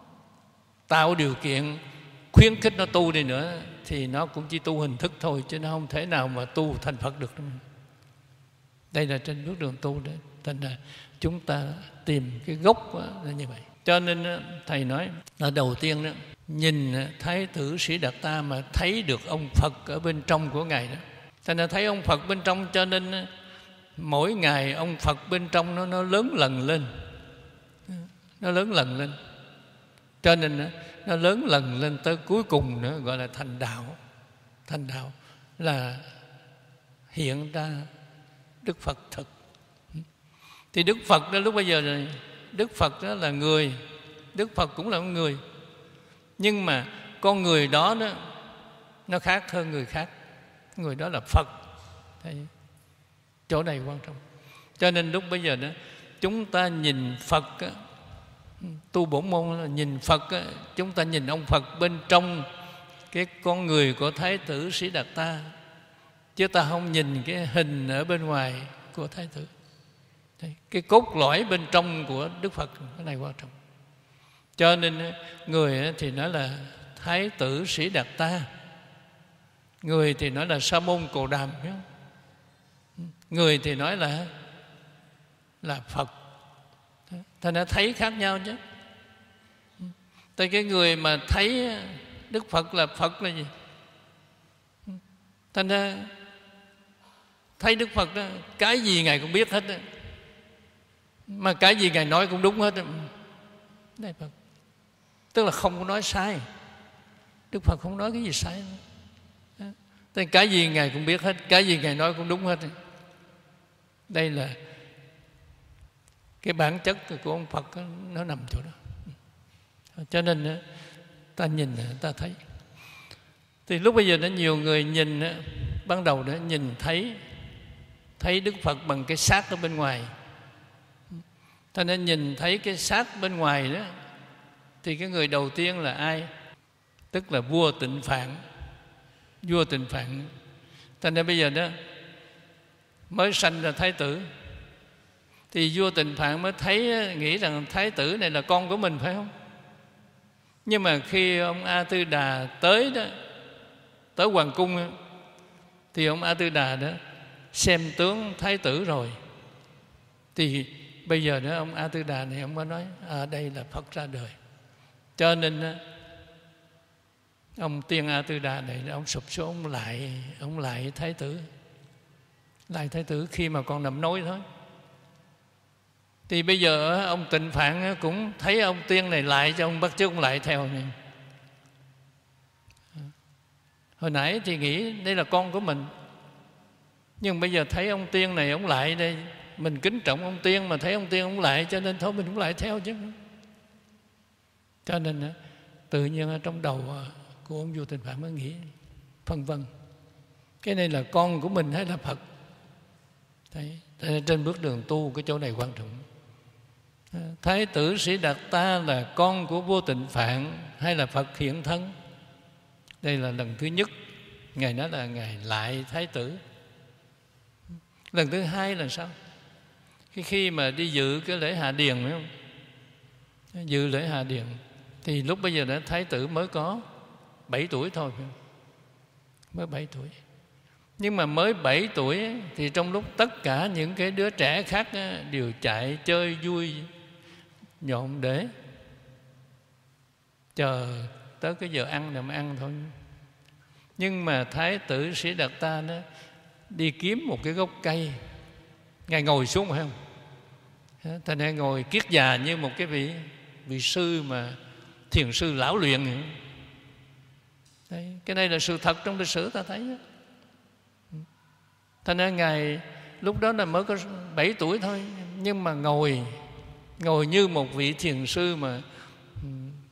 tạo điều kiện khuyến khích nó tu đi nữa thì nó cũng chỉ tu hình thức thôi, chứ nó không thể nào mà tu thành Phật được đâu. Đây là trên bước đường tu đấy. Thành ra chúng ta tìm cái gốc là như vậy. Cho nên Thầy nói là đầu tiên đó, nhìn Thái tử Sĩ Đạt Ta mà thấy được ông Phật ở bên trong của Ngài đó. Thành ra thấy ông Phật bên trong, cho nên mỗi ngày ông Phật bên trong nó, nó lớn lần lên. Nó lớn lần lên. Cho nên nó lớn lần lên tới cuối cùng nữa gọi là thành đạo. Thành đạo là hiện ra Đức Phật thực. Thì Đức Phật đó lúc bây giờ này, Đức Phật đó là người, Đức Phật cũng là một người. Nhưng mà con người đó, đó nó khác hơn người khác. Người đó là Phật. Thấy, chỗ này quan trọng. Cho nên lúc bây giờ đó chúng ta nhìn Phật á, tu bổn môn là nhìn Phật á, chúng ta nhìn ông Phật bên trong cái con người của Thái tử Sĩ Đạt Ta, chứ ta không nhìn cái hình ở bên ngoài của Thái tử. Cái cốt lõi bên trong của Đức Phật, cái này quan trọng. Cho nên người thì nói là Thái tử Sĩ Đạt Ta, người thì nói là Sa môn Cồ Đàm, biết không? Người thì nói là là Phật. Thành ra thấy khác nhau chứ. Tại cái người mà thấy Đức Phật là Phật là gì? Thành ra thấy Đức Phật đó, cái gì Ngài cũng biết hết đó. Mà cái gì Ngài nói cũng đúng hết đó. Đây Phật. Tức là không có nói sai. Đức Phật không nói cái gì sai nữa. Thế cái gì Ngài cũng biết hết, cái gì Ngài nói cũng đúng hết. Đây là cái bản chất của ông Phật, nó nằm chỗ đó. Cho nên ta nhìn, ta thấy. Thì lúc bây giờ nó nhiều người nhìn, ban đầu đó nhìn thấy thấy Đức Phật bằng cái xác ở bên ngoài. Cho nên nhìn thấy cái xác bên ngoài đó, thì cái người đầu tiên là ai? Tức là vua Tịnh Phạn. Vua Tịnh Phạn. Cho nên bây giờ đó mới sanh ra Thái tử, thì vua Tịnh Phạn mới thấy, nghĩ rằng Thái tử này là con của mình, phải không? Nhưng mà khi ông A Tư Đà tới đó, tới hoàng cung, thì ông A Tư Đà đó xem tướng Thái tử rồi, thì bây giờ đó ông A Tư Đà này ông mới nói à, đây là Phật ra đời. Cho nên ông Tiên A Tư Đà này ông sụp xuống, ông lại ông lại Thái tử, lại Thái tử khi mà còn nằm nối thôi. Thì bây giờ ông Tịnh Phạn cũng thấy ông Tiên này lại cho ông, bắt chước ông lại theo này. Hồi nãy thì nghĩ đây là con của mình, nhưng bây giờ thấy ông Tiên này ông lại đây, mình kính trọng ông Tiên, mà thấy ông Tiên ông lại, cho nên thôi mình cũng lại theo chứ. Cho nên tự nhiên ở trong đầu của ông vua Tịnh Phạn mới nghĩ phân vân, cái này là con của mình hay là Phật? Đấy, trên bước đường tu cái chỗ này quan trọng. Thái tử Sĩ Đạt Ta là con của vua Tịnh Phạn hay là Phật hiện thân? Đây là lần thứ nhất Ngài nói là Ngài lại Thái tử. Lần thứ hai là sao? Khi, khi mà đi dự cái lễ hạ điền, phải không? Dự lễ hạ điền thì lúc bây giờ đã Thái tử mới có bảy tuổi thôi, phải không? Mới bảy tuổi. Nhưng mà mới bảy tuổi thì trong lúc tất cả những cái đứa trẻ khác đều chạy chơi vui nhộn để chờ tới cái giờ ăn là mà ăn thôi. Nhưng mà Thái tử Sĩ Đạt Ta đó đi kiếm một cái gốc cây, Ngài ngồi xuống, phải không? Thành ra ngồi kiết già như một cái vị vị sư mà thiền sư lão luyện vậy. Đấy, cái này là sự thật trong lịch sử ta thấy đó. Thành ra Ngài lúc đó là mới có bảy tuổi thôi, nhưng mà ngồi ngồi như một vị thiền sư mà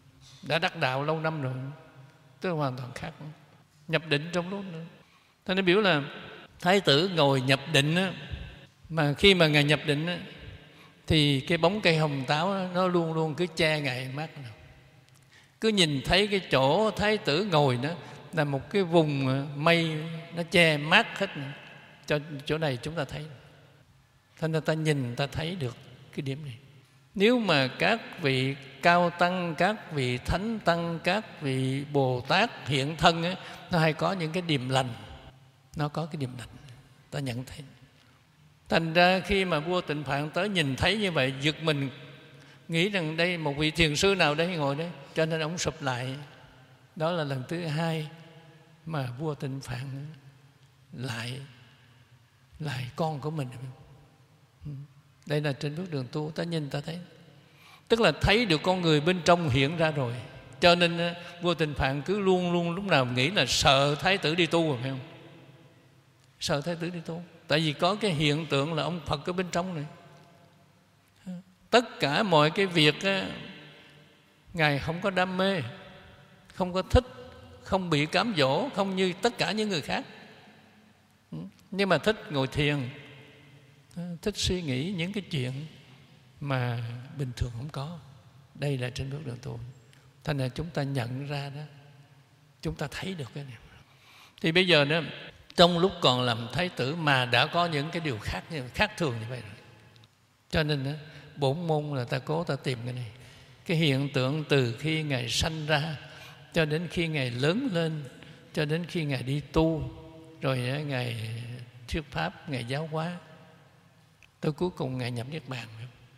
đã đắc đạo lâu năm rồi, tức là hoàn toàn khác, nhập định trong lúc nữa. Thế nên biểu là Thái tử ngồi nhập định á, mà khi mà Ngài nhập định á, thì cái bóng cây hồng táo đó, nó luôn luôn cứ che Ngài mắt. Cứ nhìn thấy cái chỗ Thái tử ngồi đó là một cái vùng mây nó che mát hết. Cho chỗ này chúng ta thấy. Thành ra ta nhìn ta thấy được cái điểm này. Nếu mà các vị cao tăng, các vị thánh tăng, các vị Bồ Tát hiện thân ấy, nó hay có những cái điềm lành. Nó có cái điềm lành, ta nhận thấy. Thành ra khi mà vua Tịnh Phạn tới nhìn thấy như vậy, giật mình, nghĩ rằng đây một vị thiền sư nào đây ngồi đấy, cho nên ông sụp lại. Đó là lần thứ hai mà vua Tịnh Phạn lại lại con của mình. Đây là trên bước đường tu, ta nhìn ta thấy, tức là thấy được con người bên trong hiện ra rồi. Cho nên vua Tịnh Phạn cứ luôn luôn lúc nào nghĩ là sợ Thái tử đi tu, phải không? Sợ Thái tử đi tu, tại vì có cái hiện tượng là ông Phật ở bên trong này. Tất cả mọi cái việc á, Ngài không có đam mê, không có thích, không bị cám dỗ, không như tất cả những người khác. Nhưng mà thích ngồi thiền, thích suy nghĩ những cái chuyện mà bình thường không có. Đây là trên bước đường tu. Thành ra chúng ta nhận ra đó, chúng ta thấy được cái này. Thì bây giờ đó, trong lúc còn làm thái tử mà đã có những cái điều khác khác thường như vậy rồi. Cho nên đó, bổn môn là ta cố ta tìm cái này. Cái hiện tượng từ khi Ngài sanh ra cho đến khi Ngài lớn lên, cho đến khi Ngài đi tu, rồi Ngài thuyết pháp, Ngài giáo hóa, tới cuối cùng Ngài nhập Niết Bàn.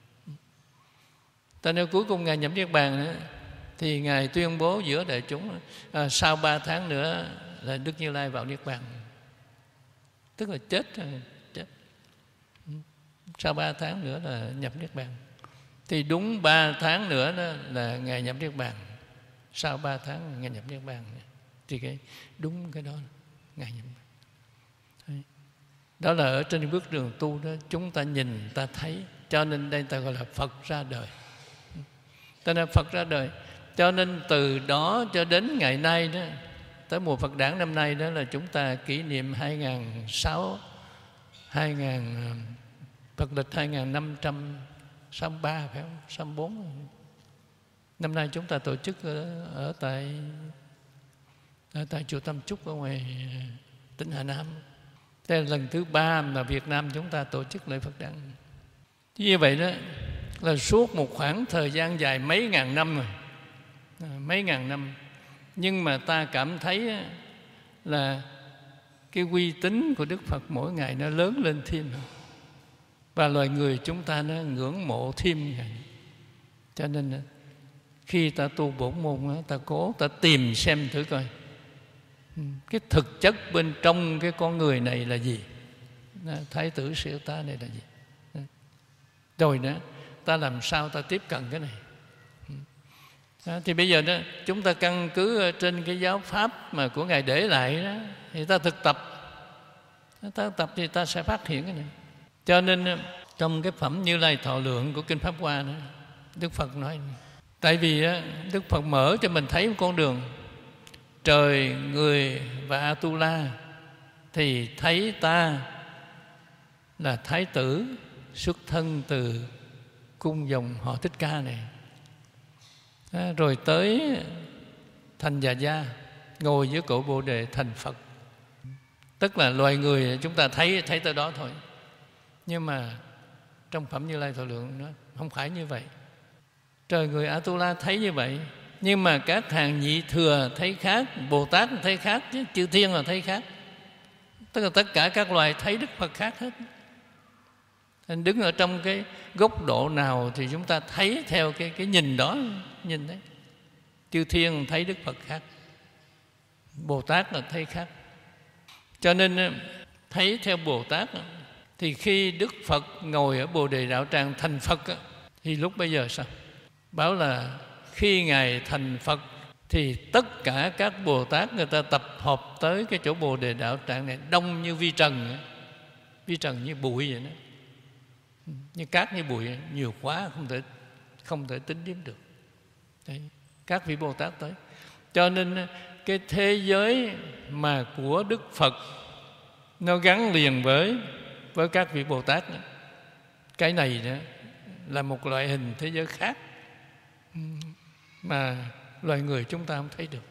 Cho nên cuối cùng Ngài nhập Niết Bàn đó, thì Ngài tuyên bố giữa đại chúng à, sau ba tháng nữa là Đức Như Lai vào Niết Bàn. Tức là chết, chết. Sau ba tháng nữa là nhập Niết Bàn. Thì đúng ba tháng nữa đó là Ngài nhập Niết Bàn. Sau ba tháng Ngài nhập Niết Bàn. Thì cái đúng cái đó Ngài nhập. Đó là ở trên bước đường tu đó, chúng ta nhìn ta thấy. Cho nên đây ta gọi là Phật ra đời. Ta là Phật ra đời. Cho nên từ đó cho đến ngày nay đó, tới mùa Phật đản năm nay đó là chúng ta kỷ niệm hai nghìn sáu hai nghìn Phật lịch hai nghìn năm trăm sáu mươi ba phải không? sáu mươi bốn. Năm nay chúng ta tổ chức ở, ở tại ở tại chùa Tam Trúc ở ngoài tỉnh Hà Nam. Đây là lần thứ ba mà Việt Nam chúng ta tổ chức lễ Phật đản. Như vậy đó là suốt một khoảng thời gian dài mấy ngàn năm rồi, mấy ngàn năm. Nhưng mà ta cảm thấy là cái uy tín của Đức Phật mỗi ngày nó lớn lên thêm. Và loài người chúng ta nó ngưỡng mộ thêm. Cho nên khi ta tu bổn môn, ta cố ta tìm xem thử coi cái thực chất bên trong cái con người này là gì, Thái tử Siêu Ta này là gì. Rồi đó, ta làm sao ta tiếp cận cái này. Đó, thì bây giờ đó chúng ta căn cứ trên cái giáo pháp mà của Ngài để lại đó, thì ta thực tập, ta thực tập thì ta sẽ phát hiện cái này. Cho nên trong cái phẩm Như Lai Thọ Lượng của Kinh Pháp Hoa đó, Đức Phật nói, tại vì đó, Đức Phật mở cho mình thấy một con đường trời, người và Atula, thì thấy ta là Thái tử xuất thân từ cung dòng họ Thích Ca này. À, rồi tới thành Già Gia, ngồi dưới cội Bồ Đề thành Phật. Tức là loài người chúng ta thấy thấy tới đó thôi. Nhưng mà trong phẩm Như Lai Thọ Lượng nó không phải như vậy. Trời, người Atula thấy như vậy, nhưng mà các hàng nhị thừa thấy khác, Bồ Tát thấy khác, chứ chư thiên là thấy khác. Tức là tất cả các loài thấy Đức Phật khác hết. Nên đứng ở trong cái góc độ nào thì chúng ta thấy theo cái, cái nhìn đó, nhìn đấy. Chư thiên thấy Đức Phật khác, Bồ Tát là thấy khác. Cho nên thấy theo Bồ Tát thì khi Đức Phật ngồi ở Bồ Đề Đạo Tràng thành Phật thì lúc bây giờ sao? Bảo là khi Ngài thành Phật thì tất cả các Bồ Tát người ta tập hợp tới cái chỗ Bồ Đề Đạo Tràng này đông như vi trần. Vi trần như bụi vậy đó, như cát như bụi, nhiều quá không thể không thể tính đếm được. Đấy. các vị Bồ Tát tới. Cho nên cái thế giới mà của Đức Phật nó gắn liền với với các vị Bồ Tát. Cái này đó là một loại hình thế giới khác mà loài người chúng ta không thấy được.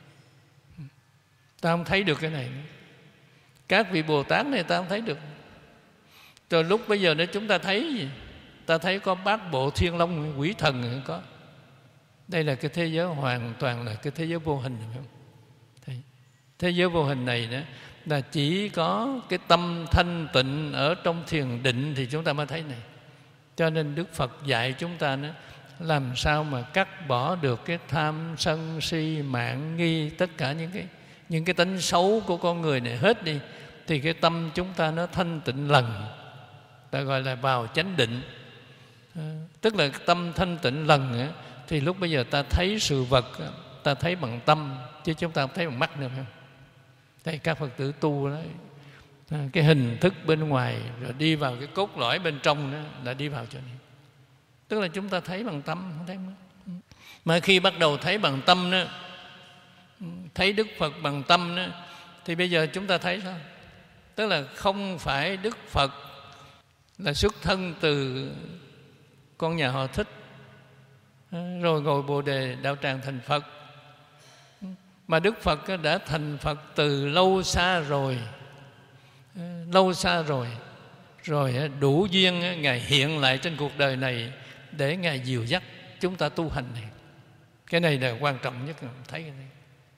Ta không thấy được cái này nữa. Các vị Bồ Tát này ta không thấy được. Rồi lúc bây giờ đó chúng ta thấy gì? Ta thấy có bát bộ thiên long, quỷ thần không có. Đây là cái thế giới hoàn toàn là cái thế giới vô hình, phải không? Thế, thế giới vô hình này đó là chỉ có cái tâm thanh tịnh ở trong thiền định thì chúng ta mới thấy này. Cho nên Đức Phật dạy chúng ta đó, làm sao mà cắt bỏ được cái tham sân si mạn nghi, tất cả những cái những cái tính xấu của con người này hết đi, thì cái tâm chúng ta nó thanh tịnh lần, ta gọi là vào chánh định. À, tức là tâm thanh tịnh lần á, thì lúc bây giờ ta thấy sự vật ta thấy bằng tâm, chứ chúng ta không thấy bằng mắt nữa, phải không? Đây các Phật tử tu đó, à, cái hình thức bên ngoài rồi đi vào cái cốt lõi bên trong đó là đi vào chỗ này. Tức là chúng ta thấy bằng tâm, không thấy mắt. Mà khi bắt đầu thấy bằng tâm đó, thấy Đức Phật bằng tâm đó, thì bây giờ chúng ta thấy sao? Tức là không phải Đức Phật là xuất thân từ con nhà họ Thích rồi ngồi Bồ Đề đạo tràng thành Phật, mà Đức Phật đã thành Phật từ lâu xa rồi, lâu xa rồi, rồi đủ duyên Ngài hiện lại trên cuộc đời này để Ngài dìu dắt chúng ta tu hành này. Cái này là quan trọng nhất, thấy cái này.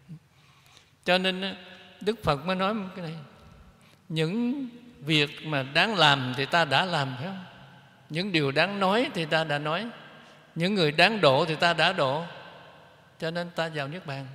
Cho nên Đức Phật mới nói cái này: những việc mà đáng làm thì ta đã làm, phải không? Những điều đáng nói thì ta đã nói, những người đáng độ thì ta đã độ. Cho nên ta vào Niết Bàn.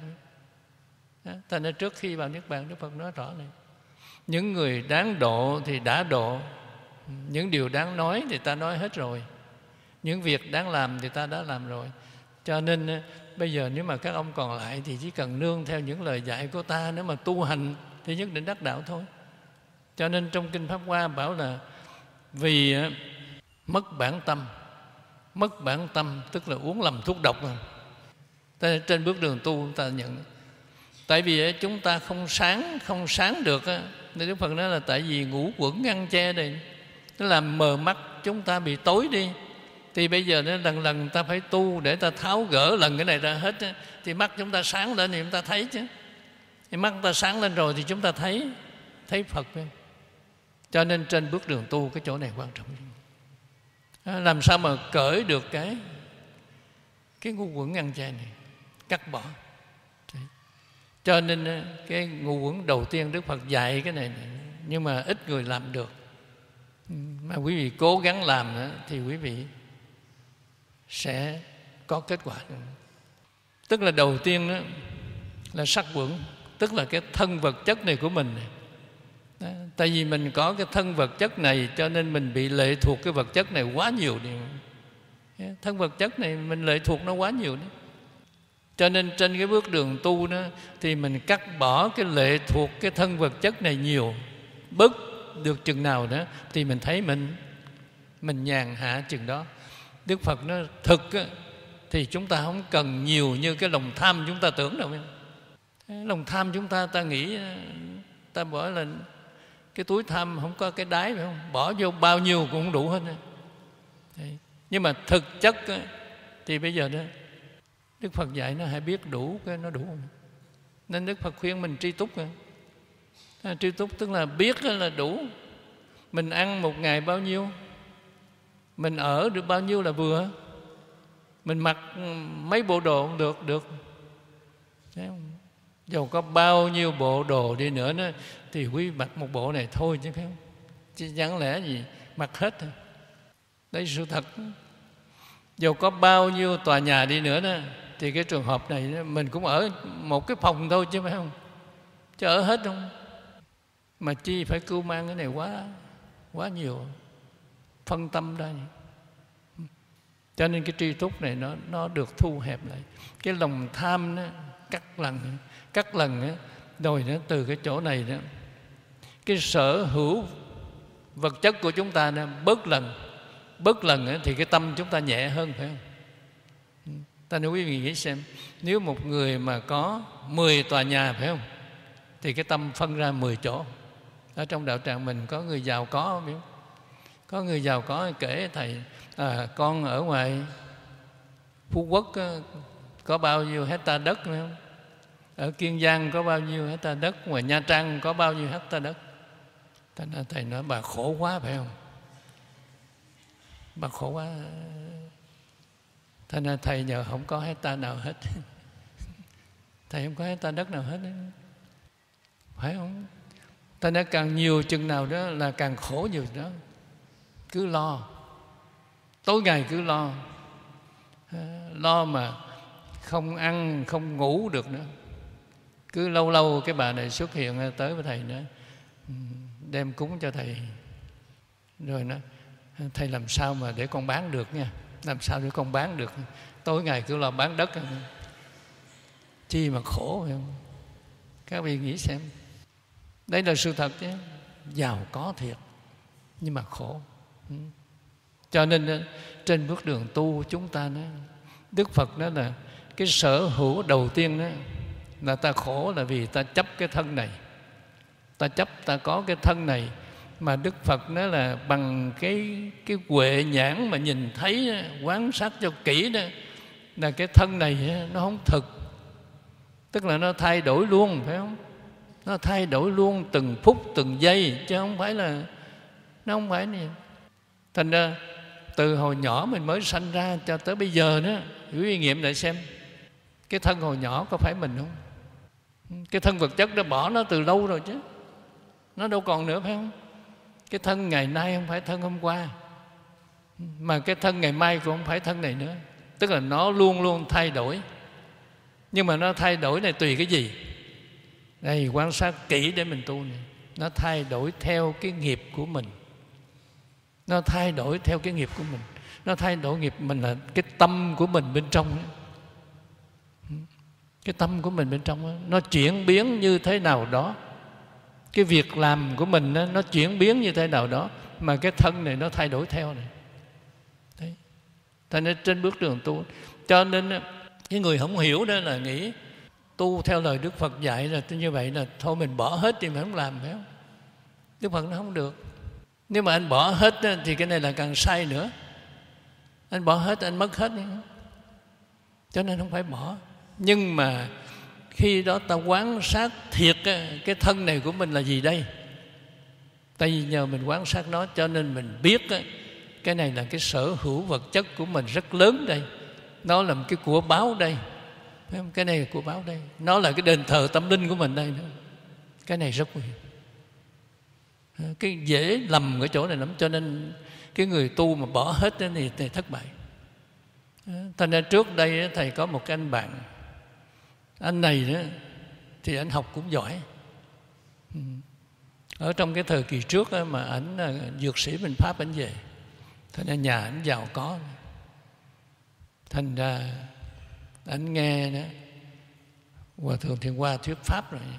Ta nên trước khi vào Niết Bàn, Đức Phật nói rõ này: những người đáng độ thì đã độ, những điều đáng nói thì ta nói hết rồi, những việc đáng làm thì ta đã làm rồi. Cho nên bây giờ nếu mà các ông còn lại thì chỉ cần nương theo những lời dạy của ta, nếu mà tu hành thì nhất định đắc đạo thôi. Cho nên trong Kinh Pháp Hoa bảo là vì mất bản tâm. Mất bản tâm tức là uống lầm thuốc độc. Trên bước đường tu chúng ta nhận. Tại vì chúng ta không sáng, không sáng được. Nên Đức Phật nói là tại vì ngũ quẩn ngăn che đây, nó làm mờ mắt chúng ta bị tối đi. Thì bây giờ nó lần lần ta phải tu để ta tháo gỡ lần cái này ra hết, thì mắt chúng ta sáng lên thì chúng ta thấy chứ. Thì mắt ta sáng lên rồi thì chúng ta thấy thấy Phật. Cho nên trên bước đường tu cái chỗ này quan trọng. Làm sao mà cởi được cái cái ngũ quẩn ngăn che này, cắt bỏ. Cho nên cái ngũ quẩn đầu tiên Đức Phật dạy cái này, này nhưng mà ít người làm được. Mà quý vị cố gắng làm nữa, thì quý vị sẽ có kết quả. Tức là đầu tiên đó là sắc quẩn, tức là cái thân vật chất này của mình này. Đó, tại vì mình có cái thân vật chất này cho nên mình bị lệ thuộc cái vật chất này quá nhiều đi. Thân vật chất này mình lệ thuộc nó quá nhiều đi. Cho nên trên cái bước đường tu đó thì mình cắt bỏ cái lệ thuộc cái thân vật chất này nhiều, bớt được chừng nào đó thì mình thấy mình mình nhàn hạ chừng đó. Đức Phật nói thực á, thì chúng ta không cần nhiều như cái lòng tham chúng ta tưởng đâu. Lòng tham chúng ta ta nghĩ ta bỏ là cái túi tham không có cái đáy, phải không? Bỏ vô bao nhiêu cũng không đủ hết. Đấy. Nhưng mà thực chất á, thì bây giờ đó Đức Phật dạy nó hãy biết đủ cái nó đủ. Nên Đức Phật khuyên mình tri túc. À, tri túc tức là biết là đủ. Mình ăn một ngày bao nhiêu, mình ở được bao nhiêu là vừa. Mình mặc mấy bộ đồ cũng được được. Thấy không? Dầu có bao nhiêu bộ đồ đi nữa đó, thì quý mặc một bộ này thôi chứ, phải không? Chứ chẳng lẽ gì mặc hết thôi. Đấy sự thật. Dầu có bao nhiêu tòa nhà đi nữa đó, thì cái trường hợp này mình cũng ở một cái phòng thôi chứ, phải không? Chứ ở hết không? Mà chi phải cưu mang cái này quá quá nhiều, phân tâm ra. Cho nên cái tri túc này nó nó được thu hẹp lại. Cái lòng tham nó cắt lần cắt lần đó, rồi nó từ cái chỗ này đó, cái sở hữu vật chất của chúng ta nó bớt lần bớt lần đó, thì cái tâm chúng ta nhẹ hơn, phải không? Ta nói quý vị nghĩ xem, nếu một người mà có mười tòa nhà phải không, thì cái tâm phân ra mười chỗ. Ở trong đạo tràng mình có người giàu có, biết có người giàu có kể thầy, à, con ở ngoài Phú Quốc có bao nhiêu hecta đất phải không? Ở Kiên Giang có bao nhiêu hecta đất, ngoài Nha Trang có bao nhiêu hecta đất. Thầy nói bà khổ quá phải không? Bà khổ quá. Thành ra thầy nhờ không có hecta nào hết. Thầy không có hecta đất nào hết đấy. Phải không? Thành ra càng nhiều chừng nào đó là càng khổ nhiều đó. Cứ lo, tối ngày cứ lo, lo mà không ăn không ngủ được nữa. Cứ lâu lâu cái bà này xuất hiện tới với thầy nữa, đem cúng cho thầy, rồi nó thầy làm sao mà để con bán được nha, làm sao để con bán được, tối ngày cứ lo bán đất, chi mà khổ phải không? Các vị nghĩ xem, đây là sự thật chứ. Giàu có thiệt nhưng mà khổ. Cho nên trên bước đường tu chúng ta đó, Đức Phật đó là cái sở hữu đầu tiên đó là ta khổ là vì ta chấp cái thân này. Ta chấp ta có cái thân này, mà Đức Phật nói là bằng cái cái huệ nhãn mà nhìn thấy, quan sát cho kỹ đó, là cái thân này nó không thực, tức là nó thay đổi luôn, phải không? Nó thay đổi luôn từng phút từng giây, chứ không phải là nó không phải gì. Thành ra từ hồi nhỏ mình mới sanh ra cho tới bây giờ đó, quý vị nghiệm lại xem, cái thân hồi nhỏ có phải mình không? Cái thân vật chất đã bỏ nó từ lâu rồi chứ, nó đâu còn nữa, phải không? Cái thân ngày nay không phải thân hôm qua, mà cái thân ngày mai cũng không phải thân này nữa. Tức là nó luôn luôn thay đổi. Nhưng mà nó thay đổi này tùy cái gì? Đây, quan sát kỹ để mình tu này. Nó thay đổi theo cái nghiệp của mình. Nó thay đổi theo cái nghiệp của mình. Nó thay đổi nghiệp mình là cái tâm của mình bên trong đó. Cái tâm của mình bên trong đó, nó chuyển biến như thế nào đó. Cái việc làm của mình đó, nó chuyển biến như thế nào đó, mà cái thân này nó thay đổi theo này. Đấy. Thế nên trên bước đường tu, cho nên cái người không hiểu đó là nghĩ tu theo lời Đức Phật dạy là như vậy là thôi mình bỏ hết thì mình không làm, phải không? Đức Phật nó không được. Nếu mà anh bỏ hết thì cái này là càng sai nữa. Anh bỏ hết anh mất hết nữa. Cho nên không phải bỏ. Nhưng mà khi đó ta quan sát thiệt cái thân này của mình là gì đây? Tại vì nhờ mình quan sát nó cho nên mình biết cái này là cái sở hữu vật chất của mình rất lớn đây. Nó là một cái của báo đây. Cái này là của báo đây. Nó là cái đền thờ tâm linh của mình đây nữa. Cái này rất nguy hiểm. Cái dễ lầm ở chỗ này lắm. Cho nên cái người tu mà bỏ hết thì, thì thất bại. Thành ra trước đây thầy có một cái anh bạn. Anh này đó, thì anh học cũng giỏi. Ở trong cái thời kỳ trước đó, mà anh dược sĩ bên Pháp anh về. Thành ra nhà anh giàu có. Thành ra anh nghe đó, Hòa Thượng Thiện Hoa thuyết Pháp rồi.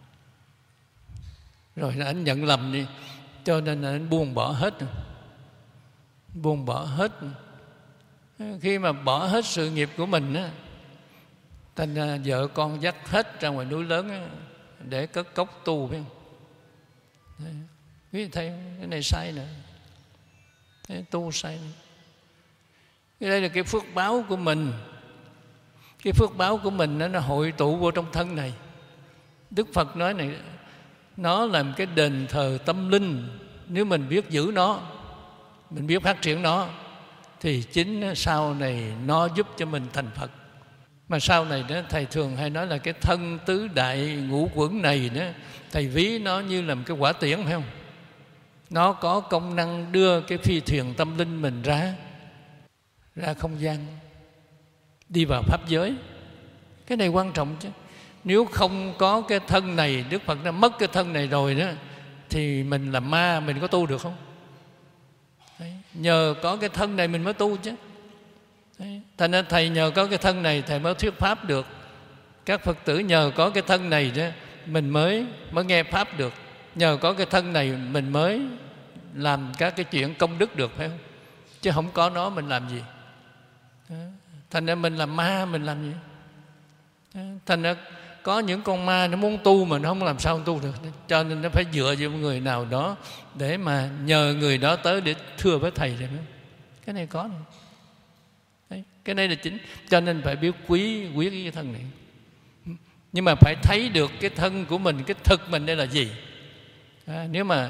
Rồi anh nhận lầm đi, cho nên anh buông bỏ hết. Buông bỏ hết. Khi mà bỏ hết sự nghiệp của mình á, thành ra vợ con dắt hết ra ngoài núi lớn á, để cất cốc tu, phải không? Đấy. Quý vị thấy cái này sai nữa. Đấy, tu sai nữa. Cái đây là cái phước báo của mình. Cái phước báo của mình nó, nó hội tụ vô trong thân này. Đức Phật nói này, nó là một cái đền thờ tâm linh. Nếu mình biết giữ nó, mình biết phát triển nó, thì chính sau này nó giúp cho mình thành Phật. Mà sau này đó, thầy thường hay nói là cái thân tứ đại ngũ quẩn này đó, thầy ví nó như là một cái quả tiễn, phải không? Nó có công năng đưa cái phi thuyền tâm linh mình ra ra không gian, đi vào pháp giới. Cái này quan trọng chứ. Nếu không có cái thân này, Đức Phật đã mất cái thân này rồi đó, thì mình là ma, mình có tu được không? Đấy. Nhờ có cái thân này mình mới tu chứ. Đấy. Thành ra thầy nhờ có cái thân này thầy mới thuyết pháp được. Các Phật tử nhờ có cái thân này đó, mình mới mới nghe pháp được. Nhờ có cái thân này mình mới làm các cái chuyện công đức được, phải không? Chứ không có nó mình làm gì? Đó. Thành ra mình làm ma mình làm gì? Thành ra có những con ma nó muốn tu mà nó không làm sao tu được, cho nên nó phải dựa vào người nào đó để mà nhờ người đó tới để thưa với thầy. Rồi cái này có này. Đấy, cái này là chính. Cho nên phải biết quý quý cái thân này. Nhưng mà phải thấy được cái thân của mình, cái thực mình đây là gì. À, nếu mà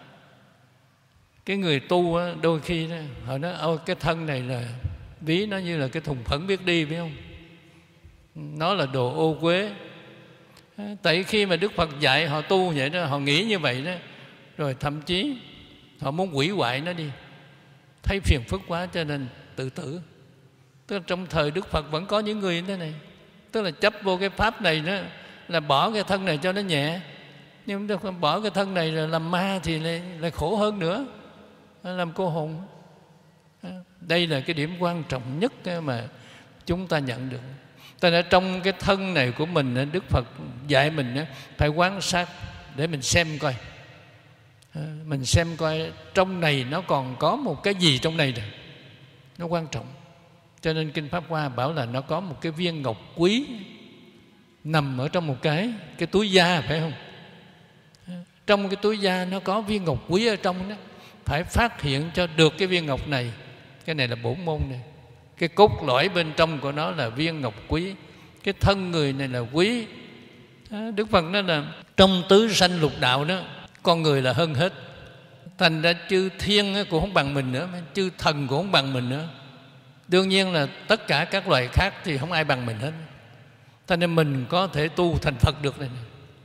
cái người tu á, đôi khi đó, họ nói ôi cái thân này là ví nó như là cái thùng phẫn biết đi, biết không? Nó là đồ ô uế. Tại khi mà Đức Phật dạy họ tu vậy đó, họ nghĩ như vậy đó, rồi thậm chí họ muốn hủy hoại nó đi, thấy phiền phức quá cho nên tự tử. Tức là trong thời Đức Phật vẫn có những người như thế này, tức là chấp vô cái pháp này đó là bỏ cái thân này cho nó nhẹ, nhưng bỏ cái thân này là làm ma thì lại, lại khổ hơn nữa, làm cô hồn. Đây là cái điểm quan trọng nhất mà chúng ta nhận được. Tại ở trong cái thân này của mình, Đức Phật dạy mình phải quan sát để mình xem coi, mình xem coi trong này nó còn có một cái gì trong này rồi, nó quan trọng. Cho nên Kinh Pháp Hoa bảo là nó có một cái viên ngọc quý nằm ở trong một cái cái túi da, phải không? Trong cái túi da nó có viên ngọc quý ở trong đó, phải phát hiện cho được cái viên ngọc này. Cái này là bổn môn này. Cái cốt lõi bên trong của nó là viên ngọc quý. Cái thân người này là quý. Đức Phật nói là trong tứ sanh lục đạo đó, con người là hơn hết. Thành ra chư thiên cũng không bằng mình nữa, chư thần cũng không bằng mình nữa. Đương nhiên là tất cả các loài khác thì không ai bằng mình hết. Thành ra mình có thể tu thành Phật được này.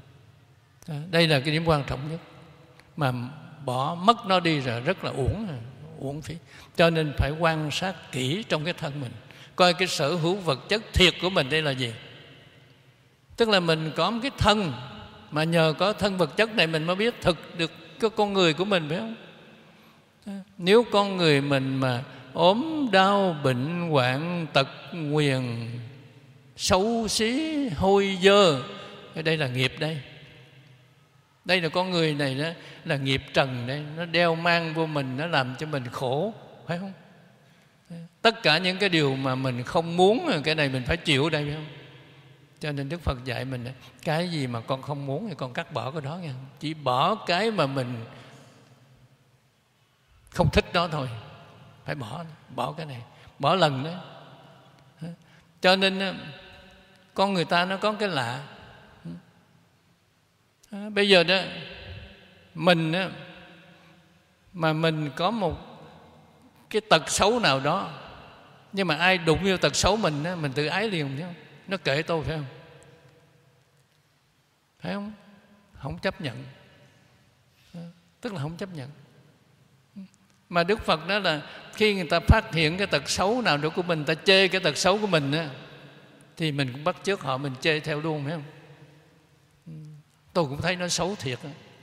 Đây là cái điểm quan trọng nhất. Mà bỏ mất nó đi rồi rất là uổng, uổng phí. Cho nên phải quan sát kỹ trong cái thân mình, coi cái sở hữu vật chất thiệt của mình đây là gì. Tức là mình có một cái thân, mà nhờ có thân vật chất này mình mới biết thực được cái con người của mình, phải không? Nếu con người mình mà ốm đau, bệnh hoạn, tật nguyền, xấu xí, hôi dơ, đây là nghiệp đây. Đây là con người này đó, là nghiệp trần đây, nó đeo mang vô mình, nó làm cho mình khổ, phải không? Tất cả những cái điều mà mình không muốn, cái này mình phải chịu đây, phải không? Cho nên Đức Phật dạy mình, cái gì mà con không muốn thì con cắt bỏ cái đó nha. Chỉ bỏ cái mà mình không thích đó thôi. Phải bỏ, bỏ cái này, bỏ lần đó. Cho nên con người ta nó có cái lạ. À, bây giờ đó mình đó, mà mình có một cái tật xấu nào đó, nhưng mà ai đụng vô tật xấu mình đó, mình tự ái liền, phải không? Nó kệ tôi, phải không? Phải không? Không chấp nhận. À, tức là không chấp nhận. Mà Đức Phật đó là khi người ta phát hiện cái tật xấu nào đó của mình, ta chê cái tật xấu của mình đó, thì mình cũng bắt chước họ, mình chê theo luôn, phải không? Tôi cũng thấy nó xấu thiệt.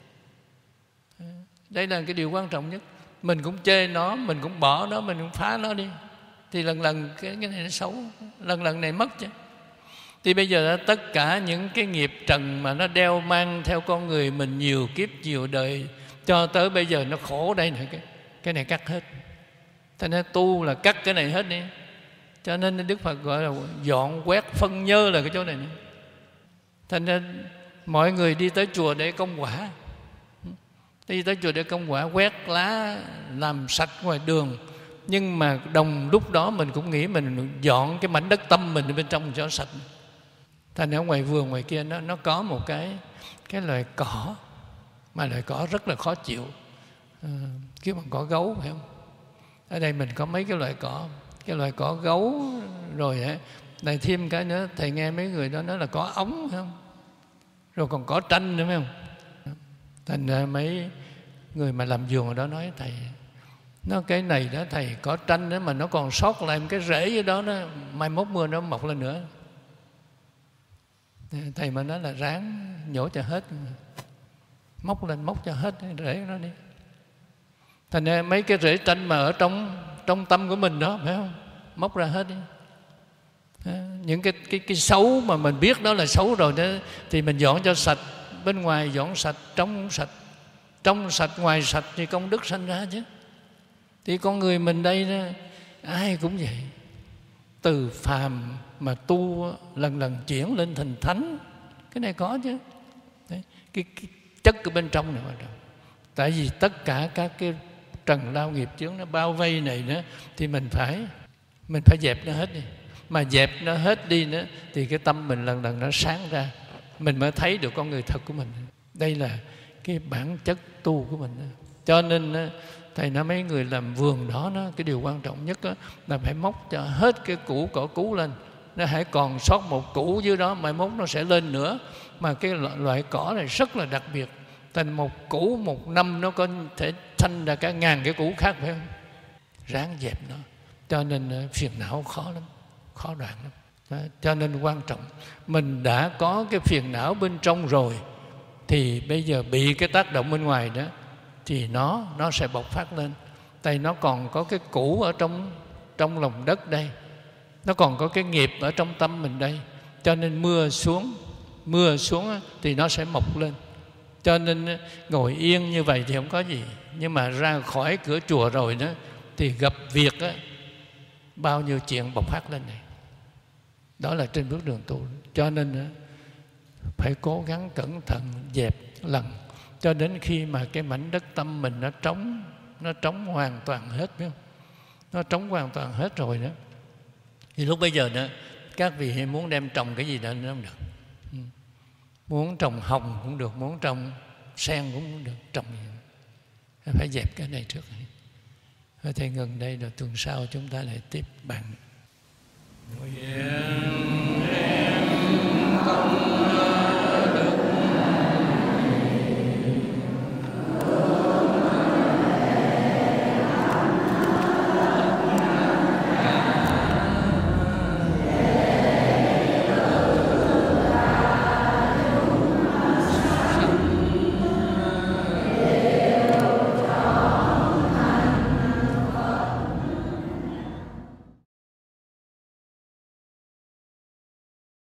Đây là cái điều quan trọng nhất. Mình cũng chê nó, mình cũng bỏ nó, mình cũng phá nó đi, thì lần lần cái, cái này nó xấu, lần lần này mất chứ. Thì bây giờ tất cả những cái nghiệp trần mà nó đeo mang theo con người mình nhiều kiếp nhiều đời, cho tới bây giờ nó khổ đây này, cái, cái này cắt hết. Thành ra tu là cắt cái này hết đi. Cho nên Đức Phật gọi là dọn quét phân nhơ là cái chỗ này nữa. Thành ra mọi người đi tới chùa để công quả, đi tới chùa để công quả, quét lá, làm sạch ngoài đường. Nhưng mà đồng lúc đó mình cũng nghĩ mình dọn cái mảnh đất tâm mình bên trong cho sạch. Thành ở ngoài vườn ngoài kia nó, nó có một cái, cái loài cỏ, mà loài cỏ rất là khó chịu, à, kêu bằng cỏ gấu, phải không? Ở đây mình có mấy cái loài cỏ, cái loài cỏ gấu, rồi này thêm cái nữa, thầy nghe mấy người đó nói là cỏ ống, phải không? Rồi còn cỏ tranh nữa, phải không? Thành ra mấy người mà làm vườn ở đó nói thầy, nó cái này đó thầy, cỏ tranh đó mà nó còn sót lại một cái rễ ở đó, nó mai mốt mưa nó mọc lên nữa. Thầy mà nói là ráng nhổ cho hết, móc lên móc cho hết cái rễ nó đi. Thành ra mấy cái rễ tranh mà ở trong trong tâm của mình đó, phải không? Móc ra hết đi. Những cái, cái, cái xấu mà mình biết đó là xấu rồi đó, thì mình dọn cho sạch. Bên ngoài dọn sạch, trong cũng sạch. Trong sạch, ngoài sạch thì công đức sanh ra chứ. Thì con người mình đây đó, ai cũng vậy. từ phàm mà tu lần lần chuyển lên thành thánh. Cái này có chứ. Đấy, cái, cái chất ở bên trong này. Tại vì tất cả các cái trần lao nghiệp chướng nó bao vây này nữa, thì mình phải mình phải dẹp nó hết đi. Mà dẹp nó hết đi nữa thì cái tâm mình lần lần nó sáng ra, mình mới thấy được con người thật của mình. Đây là cái bản chất tu của mình. Cho nên thầy nói mấy người làm vườn đó, nó cái điều quan trọng nhất là phải móc cho hết cái củ cỏ cú lên. Nó hãy còn sót một củ dưới đó, mai mốt nó sẽ lên nữa. Mà cái loại cỏ này rất là đặc biệt. Thành một củ một năm nó có thể sanh ra cả ngàn cái củ khác, phải không? Ráng dẹp nó. Cho nên phiền não khó lắm, khó đoạn lắm. Đó, cho nên quan trọng, mình đã có cái phiền não bên trong rồi thì bây giờ bị cái tác động bên ngoài đó thì nó nó sẽ bộc phát lên. Tại nó còn có cái cũ ở trong trong lòng đất đây, nó còn có cái nghiệp ở trong tâm mình đây. Cho nên mưa xuống mưa xuống thì nó sẽ mọc lên. Cho nên ngồi yên như vậy thì không có gì, nhưng mà ra khỏi cửa chùa rồi đó thì gặp việc đó, bao nhiêu chuyện bộc phát lên này. Đó là trên bước đường tu. Cho nên phải cố gắng cẩn thận dẹp lần, cho đến khi mà cái mảnh đất tâm mình nó trống, nó trống hoàn toàn hết, biết không? Nó trống hoàn toàn hết rồi đó. Thì lúc bây giờ đó, các vị muốn đem trồng cái gì đó nó không được. Ừ. Muốn trồng hồng cũng được, muốn trồng sen cũng được, trồng gì. Phải dẹp cái này trước. Thầy ngừng đây, rồi tuần sau chúng ta lại tiếp bạn.